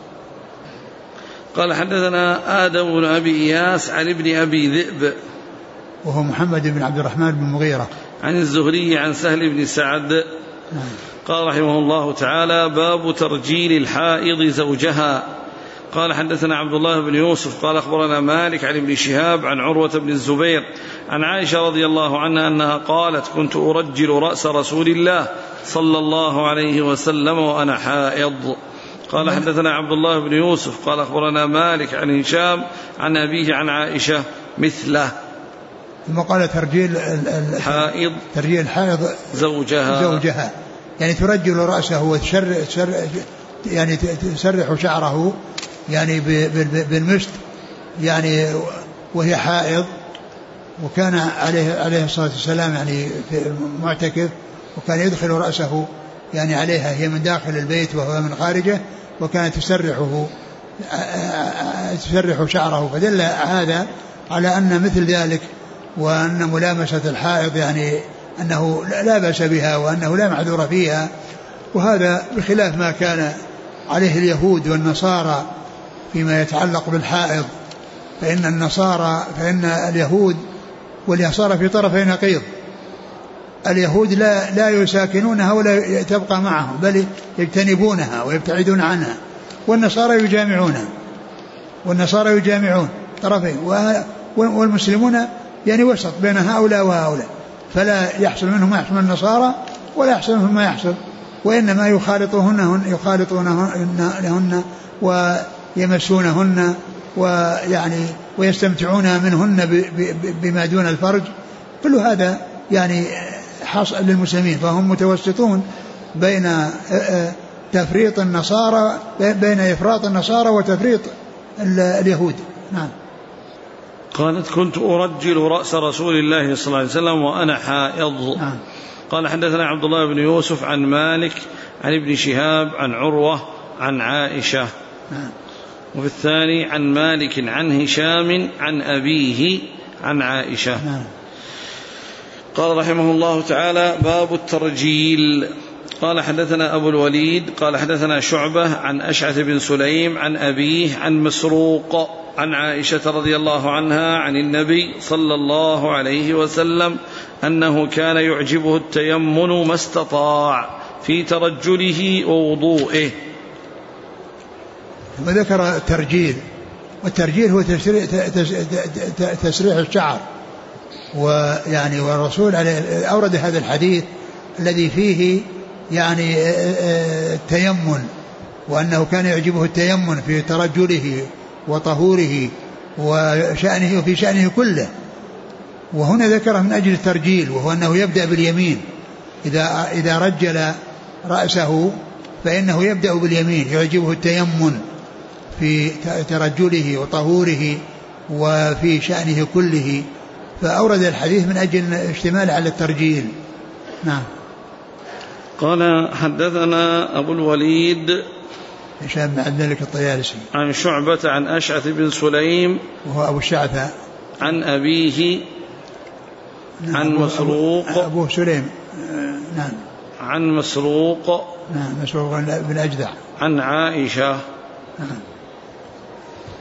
قال حدثنا آدم بن أبي إياس عن ابن أبي ذئب وهو محمد بن عبد الرحمن بن مغيرة عن الزهري عن سهل بن سعد. قال رحمه الله تعالى باب ترجيل الحائض زوجها. قال حدثنا عبد الله بن يوسف قال أخبرنا مالك عن ابن شهاب عن عروة بن الزبير عن عائشة رضي الله عنها أنها قالت كنت أرجل رأس رسول الله صلى الله عليه وسلم وأنا حائض. قال حدثنا عبد الله بن يوسف قال أخبرنا مالك عن هشام عن أبيه عن عائشة مثله. ثم قال ترجيل الحائض زوجها يعني ترجل رأسه يعني تسرح شعره يعني بالمشط يعني وهي حائض. وكان عليه الصلاة والسلام يعني معتكف، وكان يدخل رأسه يعني عليها، هي من داخل البيت وهو من خارجه، وكانت تسرح شعره. فدل هذا على أن مثل ذلك، وأن ملامسة الحائض يعني أنه لا بأس بها وأنه لا معذور فيها. وهذا بخلاف ما كان عليه اليهود والنصارى فيما يتعلق بالحائض، فإن اليهود والنصارى في طرفي نقيض. اليهود لا يساكنونها ولا تبقى معهم، بل يجتنبونها ويبتعدون عنها، والنصارى يجامعون طرفين، والمسلمون يعني وسط بين هؤلاء وهؤلاء، فلا يحصل منهم ما يحصل النصارى ولا يحصل منهم ما يحصل، وإنما يخالطونهن ويمسونهن ويعني ويستمتعون منهن بما دون الفرج. كل هذا يعني حاصل للمسلمين، فهم متوسطون بين تفريط النصارى، بين إفراط النصارى وتفريط اليهود. نعم. قالت كنت أرجل رأس رسول الله صلى الله عليه وسلم وأنا حائض. نعم. قال حدثنا عبد الله بن يوسف عن مالك عن ابن شهاب عن عروة عن عائشة. نعم. وفي الثاني عن مالك عن هشام عن أبيه عن عائشة. نعم. قال رحمه الله تعالى باب الترجيل. قال حدثنا أبو الوليد قال حدثنا شعبة عن أشعث بن سليم عن أبيه عن مسروق عن عائشة رضي الله عنها عن النبي صلى الله عليه وسلم أنه كان يعجبه التيمن ما استطاع في ترجله ووضوئه. وذكر الترجيل، والترجيل هو تسريح الشعر، ويعني والرسول أورد هذا الحديث الذي فيه يعني التيمن، وأنه كان يعجبه التيمن في ترجله وطهوره وشأنه وفي شأنه كله. وهنا ذكره من أجل الترجيل، وهو أنه يبدأ باليمين، إذا رجل رأسه فإنه يبدأ باليمين، يعجبه التيمن في ترجله وطهوره وفي شأنه كله، فأورد الحديث من أجل اشتمال على الترجيل. نعم. قال حدثنا أبو الوليد هشام بن عبد الملك الطيالسي عن شعبة عن أشعث بن سليم وهو أبو الشعثاء عن أبيه عن مسروق أبو سليم. نعم. عن مسروق. نعم. مسروق بن أجدع عن عائشة. نعم.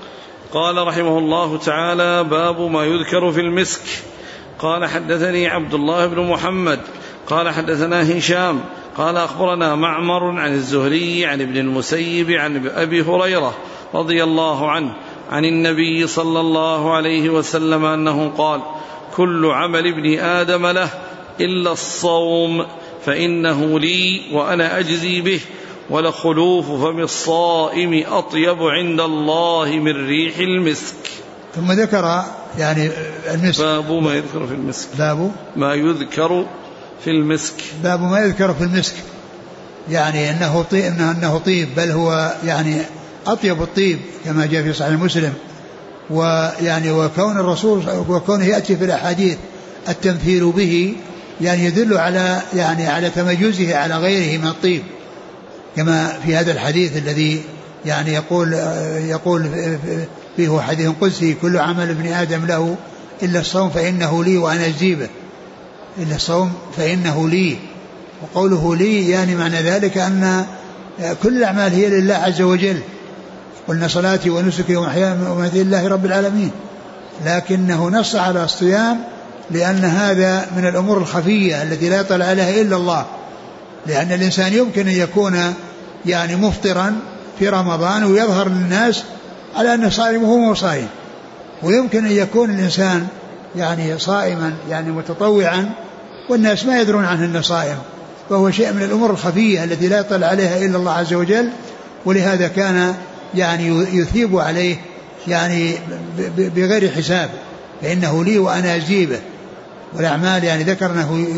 قال رحمه الله تعالى: باب ما يذكر في المسك. قال حدثني عبد الله بن محمد قال حدثنا هشام قال أخبرنا معمر عن الزهري عن ابن المسيب عن أبي هريرة رضي الله عنه عن النبي صلى الله عليه وسلم أنه قال: كل عمل ابن آدم له إلا الصوم فإنه لي وأنا أجزي به، ولخلوف فم الصائم أطيب عند الله من ريح المسك. ثم ذكر يعني المسك. باب ما يذكر في المسك. باب ما يذكر في المسك. باب ما يذكر في المسك، يعني أنه طيب، بل هو يعني أطيب الطيب كما جاء في صحيح مسلم. ويعني وكون الرسول وكونه يأتي في الأحاديث التمثيل به يعني يدل على تميزه على غيره من الطيب، كما في هذا الحديث الذي يعني يقول فيه حديث قدسي: كل عمل ابن آدم له إلا الصوم فإنه لي وأنا أجزي به. إلا الصوم فإنه لي، وقوله لي يعني معنى ذلك أن كل الأعمال هي لله عز وجل. قلنا صلاتي ونسكي ومحياي ومماتي لله رب العالمين، لكنه نص على الصيام لأن هذا من الأمور الخفية التي لا يطلع عليها إلا الله، لأن الإنسان يمكن أن يكون يعني مفطرا في رمضان ويظهر للناس على أنه صائم وهو صائم، ويمكن أن يكون الإنسان يعني صائما يعني متطوعا والناس ما يدرون عنه أنه صائم، فهو شيء من الأمور الخفية التي لا يطلع عليها إلا الله عز وجل. ولهذا كان يعني يثيب عليه يعني بغير حساب، فإنه لي وأنا أجزي به. والأعمال يعني ذكر أنه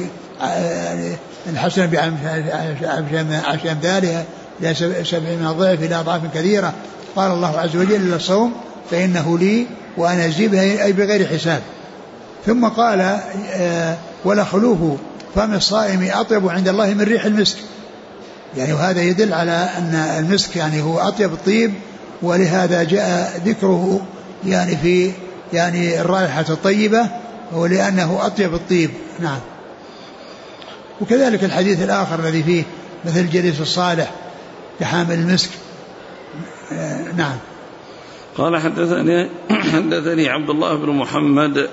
الحسن بعشر أمثالها إلى 70 ضعف إلى أضعاف كثيرة. قال الله عز وجل: إلا الصوم فإنه لي وأنا أجزي به، أي بغير حساب. ثم قال: ولخلوف فم الصائم أطيب عند الله من ريح المسك. يعني وهذا يدل على أن المسك يعني هو أطيب الطيب، ولهذا جاء ذكره يعني في يعني الرائحة الطيبة، ولأنه أطيب الطيب. نعم. وكذلك الحديث الآخر الذي فيه مثل الجليس الصالح كحامل المسك. نعم. قال حدثني عبد الله بن محمد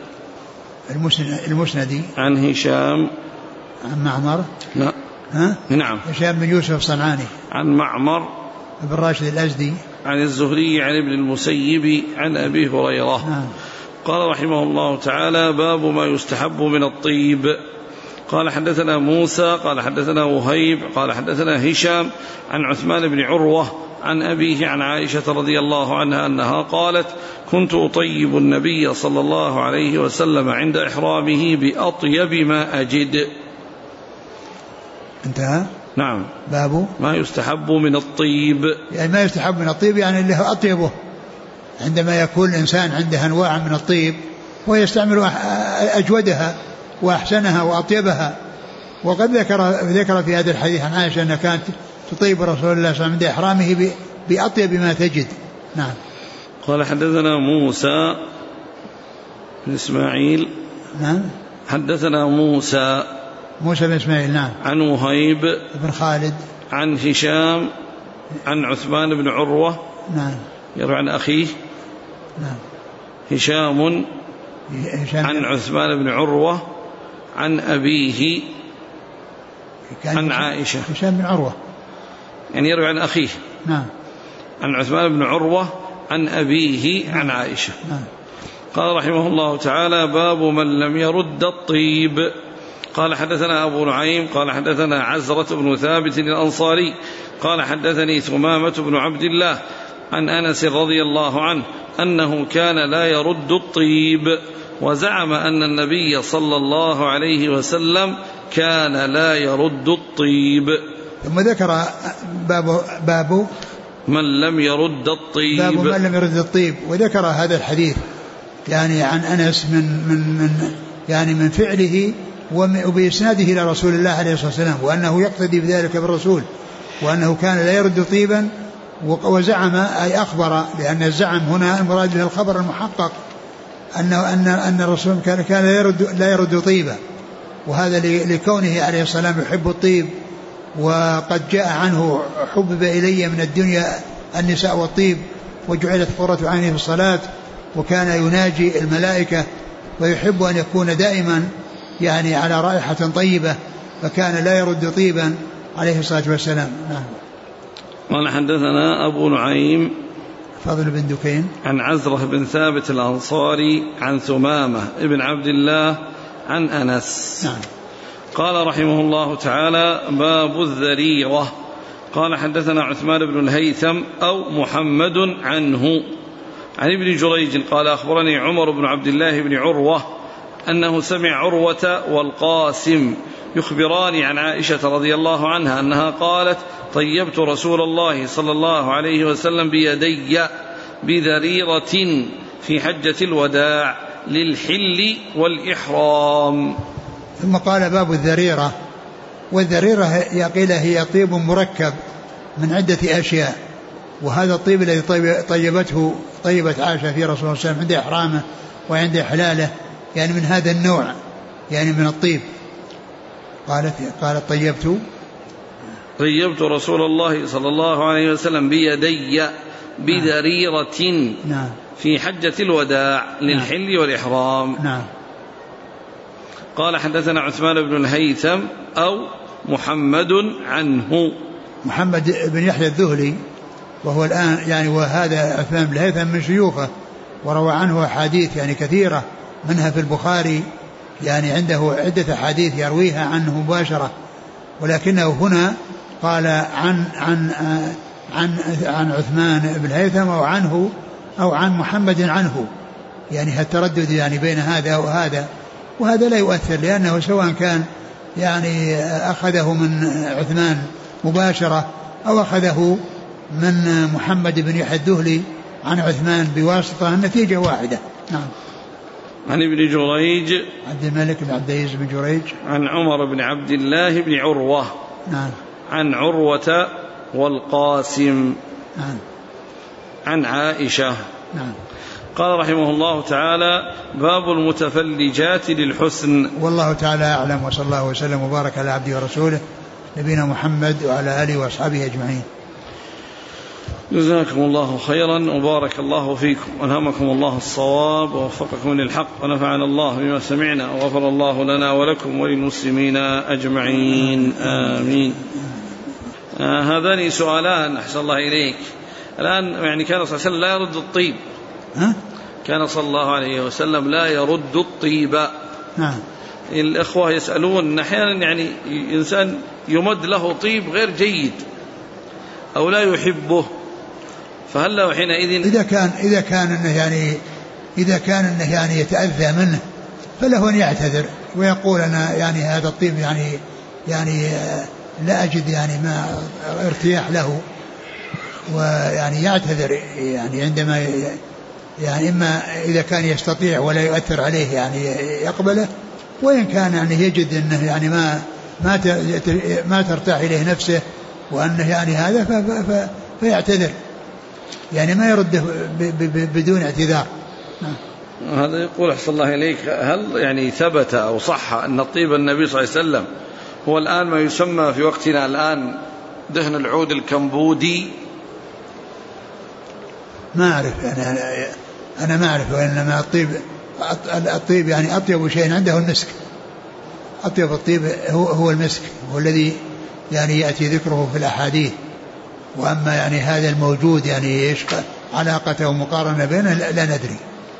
المسندي عن هشام عن معمر. نعم. هشام بن يوسف الصنعاني عن معمر بن راشد الأزدي عن الزهري عن ابن المسيب عن أبي هريرة. قال رحمه الله تعالى: باب ما يستحب من الطيب. قال حدثنا موسى قال حدثنا وهيب قال حدثنا هشام عن عثمان بن عروة عن أبيه عن عائشة رضي الله عنها أنها قالت: كنت أطيب النبي صلى الله عليه وسلم عند إحرامه بأطيب ما أجد. انتهى. نعم. باب ما يستحب من الطيب، يعني ما يستحب من الطيب يعني اللي هو أطيبه. عندما يكون الإنسان عنده أنواع من الطيب ويستعمل أجودها وأحسنها وأطيبها. وقد ذكر في هذا الحديث عن عائشة أنها كانت تطيب رسول الله صلى الله عليه وسلم عند إحرامه بأطيب ما تجد. نعم. قال حدثنا موسى بن إسماعيل. نعم. حدثنا موسى بن إسماعيل. نعم. عن وهيب بن خالد عن هشام عن عثمان بن عروة. نعم. يروي عن أخيه. نعم. هشام عن عثمان بن عروة عن أبيه عن عائشة. هشام بن عروة يعني يروي عن أخيه. نعم. عن عثمان بن عروة عن أبيه عن عائشة. نعم. قال رحمه الله تعالى: باب من لم يرد الطيب. قال حدثنا أبو نعيم قال حدثنا عزرة بن ثابت الأنصاري قال حدثني ثمامة بن عبد الله عن أنس رضي الله عنه أنه كان لا يرد الطيب، وزعم أن النبي صلى الله عليه وسلم كان لا يرد الطيب. ثم ذكر باب من لم يرد الطيب. باب من لم يرد الطيب، وذكر هذا الحديث يعني عن أنس من فعله وبإسناده إلى رسول الله عليه الصلاة والسلام، وأنه يقتدي بذلك بالرسول، وأنه كان لا يرد طيبا. وزعم أي أخبر، لأن الزعم هنا المراد به الخبر المحقق، أن الرسول كان لا يرد طيبا، وهذا لكونه عليه السلام يحب الطيب، وقد جاء عنه: حبب إلي من الدنيا النساء والطيب، وجعلت قرة عيني في الصلاة، وكان يناجي الملائكة ويحب أن يكون دائما يعني على رائحة طيبة، فكان لا يرد طيبا عليه الصلاة والسلام. نعم. قال حدثنا أبو نعيم فضل بن دكين عن عزرة بن ثابت الأنصاري عن ثمامة ابن عبد الله عن أنس. نعم. قال رحمه الله تعالى: باب الذريرة. قال حدثنا عثمان بن الهيثم أو محمد عنه عن ابن جريج قال أخبرني عمر بن عبد الله بن عروة أنه سمع عروة والقاسم يخبران عن عائشة رضي الله عنها أنها قالت: طيبت رسول الله صلى الله عليه وسلم بيدي بذريرة في حجة الوداع للحل والإحرام. ثم قال: باب الذريرة. والذريرة قيل هي طيب مركب من عدة أشياء، وهذا الطيب الذي طيبت عائشة في رسول الله صلى الله عليه وسلم عند إحرامه وعند إحلاله يعني من هذا النوع، يعني من الطيب. قالت طيبت رسول الله صلى الله عليه وسلم بيدي بذريرة في حجة الوداع للحل والإحرام. نعم. قال حدثنا عثمان بن الهيثم أو محمد عنه. محمد بن يحيى الذهلي، وهو الآن يعني وهذا عثمان بن الهيثم من شيوخه، وروى عنه أحاديث يعني كثيرة منها في البخاري، يعني عنده عدة أحاديث يرويها عنه مباشرة، ولكنه هنا قال عن عثمان بن الهيثم أو عن محمد عنه، يعني التردد يعني بين هذا وهذا، وهذا لا يؤثر، لأنه سواء كان يعني أخذه من عثمان مباشرة أو أخذه من محمد بن يحيى الذهلي عن عثمان بواسطة، النتيجة واحدة. نعم. عن ابن جريج عبد الملك بن عبد العزيز بن جريج عن عمر بن عبد الله بن عروة. نعم. عن عروة والقاسم. نعم. عن عائشة. نعم. قال رحمه الله تعالى: باب المتفلجات للحسن. والله تعالى أعلم، وصلى الله وسلم وبارك على عبده ورسوله نبينا محمد وعلى آله وأصحابه أجمعين. جزاكم الله خيرا وبارك الله فيكم، ألهمكم الله الصواب ووفقكم للحق، ونفعنا الله بما سمعنا، وغفر الله لنا ولكم وللمسلمين أجمعين، آمين. هذان سؤالان أحسن الله إليك. الآن يعني كان صلى الله عليه وسلم لا يرد الطيب. كان صلى الله عليه وسلم لا يرد الطيب. الأخوة يسألون أحيانا يعني إنسان يمد له طيب غير جيد أو لا يحبه، فهل له حينئذ إذا كان إنه يعني يتأذى منه فله أن يعتذر ويقول: أنا يعني هذا الطيب يعني لا أجد يعني ما ارتياح له، ويعني يعتذر يعني عندما يعني إما إذا كان يستطيع ولا يؤثر عليه يعني يقبله، وإن كان يعني يجد أنه يعني ما ترتاح إليه نفسه وأنه يعني هذا فيعتذر، يعني ما يرده بدون اعتذار. هذا يقول أحسن الله إليك: هل يعني ثبت أو صح أن طيب النبي صلى الله عليه وسلم هو الآن ما يسمى في وقتنا الآن دهن العود الكمبودي؟ ما أعرف، أنا ما أعرف، وإنما الطيب يعني أطيب شيء عنده المسك، أطيب الطيب هو المسك، هو الذي يعني يأتي ذكره في الأحاديث. وأما يعني هذا الموجود يعني إيش علاقته ومقارنة بينه لا ندري.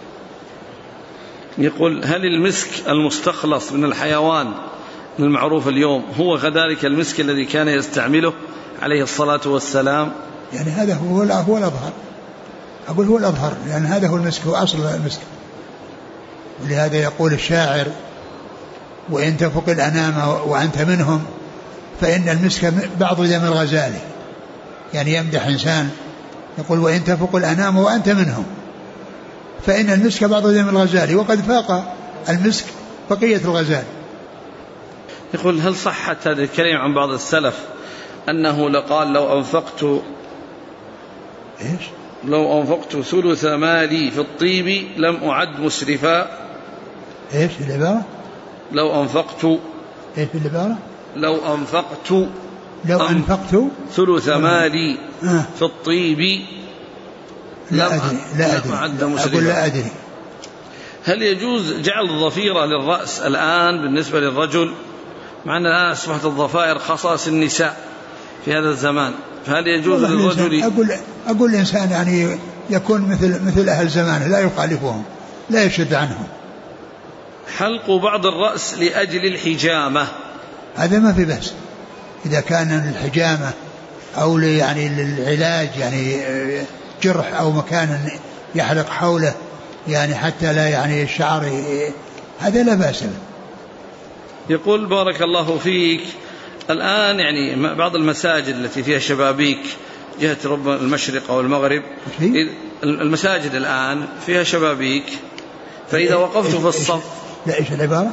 يقول: هل المسك المستخلص من الحيوان المعروف اليوم هو كذلك المسك الذي كان يستعمله عليه الصلاة والسلام؟ يعني هذا هو الأظهر، أقول هو الأظهر، لأن هذا هو المسك، هو أصل المسك. ولهذا يقول الشاعر: وإن تفق الأنام وأنت منهم فإن المسك بعض دم الغزال. يعني يمدح إنسان يقول: وإن تفق الأنام وأنت منهم فإن المسك بعض دم الغزال، وقد فاق المسك بقية الغزال. يقول: هل صحت هذه الكلمة عن بعض السلف أنه لقال: لو أنفقت ثلث مالي في الطيب لم أعد مسرفا؟ إيش العبارة؟ لو أنفقت ثلث مالي في الطيب لا أدري أقول لا أدري. هل يجوز جعل الضفيرة للرأس الآن بالنسبة للرجل، مع أن الآن أصبحت الضفائر خصائص النساء في هذا الزمان، فهل يجوز للرجل؟ أقول الإنسان يعني يكون مثل أهل زمانه لا يخالفهم، لا يشد عنهم. حلق بعض الرأس لأجل الحجامة، هذا ما في بأس إذا كان الحجامة أو يعني للعلاج، يعني جرح أو مكان يحلق حوله يعني حتى لا يعني الشعر، هذا لا بأس به. يقول بارك الله فيك، الآن يعني بعض المساجد التي فيها شبابيك جهة المشرق أو المغرب، المساجد الآن فيها شبابيك، فإذا وقفت في الصف. لا إيش العبارة؟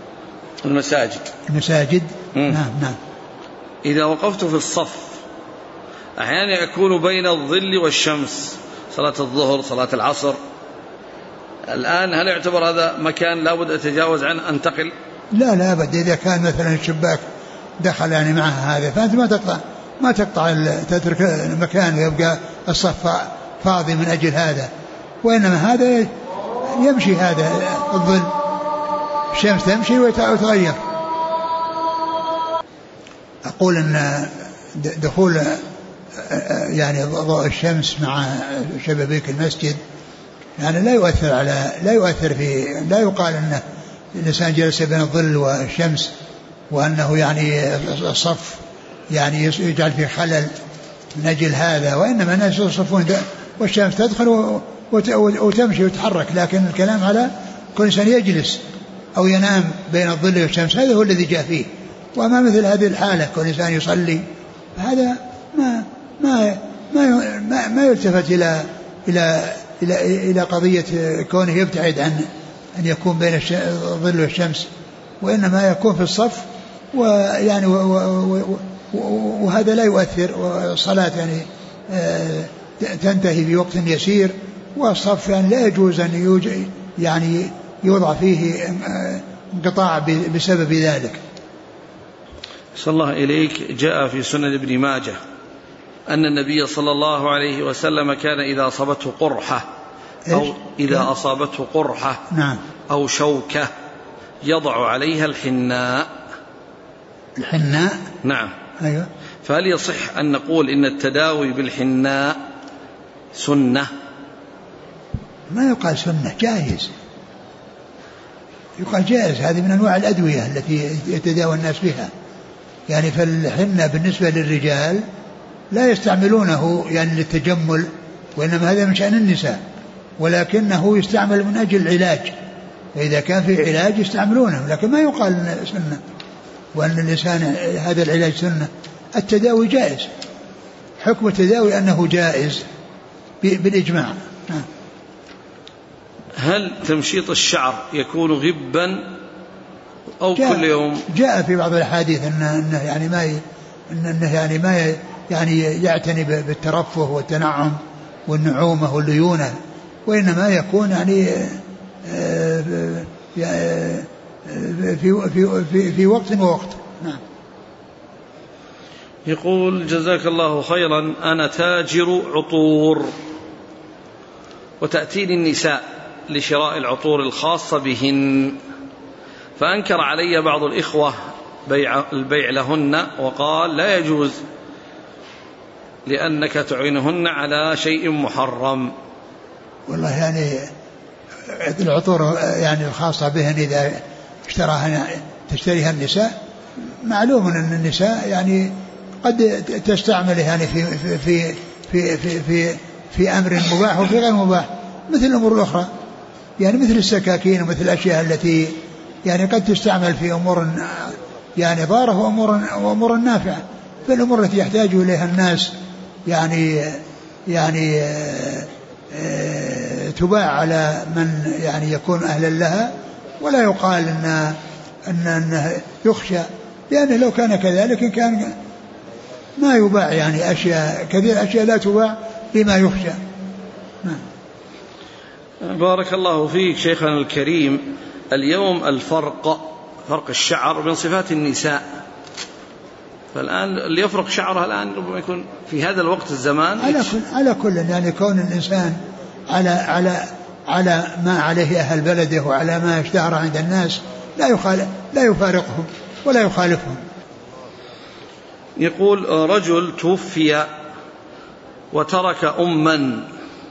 المساجد نعم. إذا وقفت في الصف أحيانا يكون بين الظل والشمس، صلاة الظهر صلاة العصر، الآن هل يعتبر هذا مكان لا بد أتجاوز عنه أنتقل؟ لا أبدا، إذا كان مثلا الشباك دخل يعني معها هذا، فأنت ما تقطع تترك المكان ويبقى الصف فاضي من أجل هذا، وإنما هذا يمشي، هذا الظل الشمس تمشي وتغير. أقول أن دخول يعني ضوء الشمس مع شبابيك المسجد يعني لا يؤثر لا يقال أن الإنسان جلس بين الظل والشمس وأنه يعني الصف يعني يجعل فيه خلل من أجل هذا، وإنما الناس يصفون والشمس تدخل وتمشي وتتحرك، لكن الكلام على كل إنسان يجلس أو ينام بين الظل والشمس، هذا هو الذي جاء فيه. وما مثل هذه الحالة كل إنسان يصلي، هذا ما يلتفت إلى قضية كونه يبتعد عن أن يكون بين الظل والشمس، وإنما يكون في الصف ويعني وهذا لا يؤثر، والصلاة يعني تنتهي في وقت يسير، والصف يعني لا يجوز أن يعني يوضع فيه انقطاع بسبب ذلك. صلى الله إليك، جاء في سنن ابن ماجه أن النبي صلى الله عليه وسلم كان إذا أصابته قرحة نعم أو شوكة يضع عليها الحناء. نعم. أيوة. فهل يصح أن نقول إن التداوي بالحناء سنة؟ ما يقال سنة، جائز، يقال جائز، هذه من أنواع الأدوية التي يتداوى الناس بها يعني. فالحنة بالنسبة للرجال لا يستعملونه يعني للتجمل، وإنما هذا من شأن النساء، ولكنه يستعمل من أجل العلاج، فإذا كان في علاج يستعملونه، لكن ما يقال سنة وأن الإنسان هذا العلاج سنة. التداوي جائز، حكم التداوي أنه جائز بالإجماع. هل تمشيط الشعر يكون غبا أو كل يوم؟ جاء في بعض الأحاديث أنه يعني ما يعتني بالترفه والتنعم والنعومة والليونة، وإنما يكون يعني في وقت ووقت. نعم. يقول جزاك الله خيرا، أنا تاجر عطور وتأتيني النساء لشراء العطور الخاصة بهن، فأنكر علي بعض الإخوة البيع لهن وقال لا يجوز لأنك تعينهن على شيء محرم. والله يعني العطور يعني الخاصة بهن إذا تشتريها النساء، معلوم أن النساء يعني قد تستعمل يعني في أمر مباح وفي غير مباح، مثل الأمور الأخرى يعني مثل السكاكين ومثل الأشياء التي يعني قد تستعمل في أمور يعني ضارة وأمور نافعة. فالأمور التي يحتاج إليها الناس يعني تباع على من يعني يكون أهلا لها، ولا يقال أن يخشى، لأنه لو كان كذلك كان ما يباع يعني أشياء كثير، أشياء لا تباع بما يخشى. بارك الله فيك شيخنا الكريم. اليوم فرق الشعر من صفات النساء، فالآن اللي يفرق شعره الآن ربما يكون في هذا الوقت الزمان على كل يعني كون الإنسان على ما عليه أهل بلده وعلى ما اشتهر عند الناس لا يفارقهم ولا يخالفهم. يقول رجل توفي وترك أما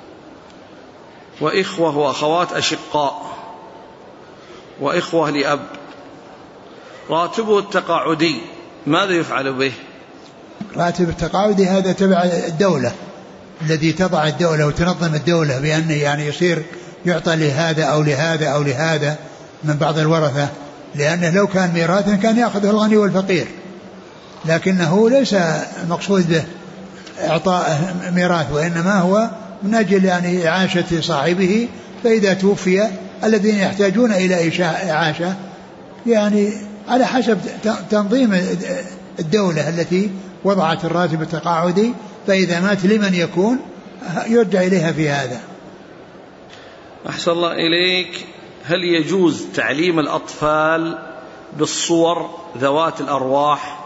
وإخوة وأخوات أشقاء وإخوة لأب، راتبه التقاعدي ماذا يفعل به؟ راتب التقاعدي هذا تبع الدولة، الذي تضع الدولة وتنظم الدولة بأنه يعني يصير يعطى لهذا أو لهذا أو لهذا من بعض الورثة، لأنه لو كان ميراثا كان يأخذه الغني والفقير، لكنه ليس المقصود به إعطاء ميراث، وإنما هو من أجل يعني إعاشة صاحبه، فإذا توفي الذين يحتاجون إلى إعاشة يعني على حسب تنظيم الدولة التي وضعت الراتب التقاعدي، فإذا مات لمن يكون يرجع إليها في هذا. أحسن الله إليك. هل يجوز تعليم الأطفال بالصور ذوات الأرواح؟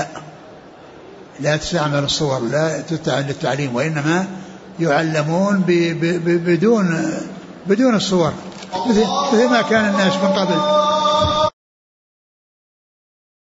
لا تستعمل الصور، لا تستعمل للتعليم، وإنما يعلمون بدون الصور، مثل ما كان الناس من قبل.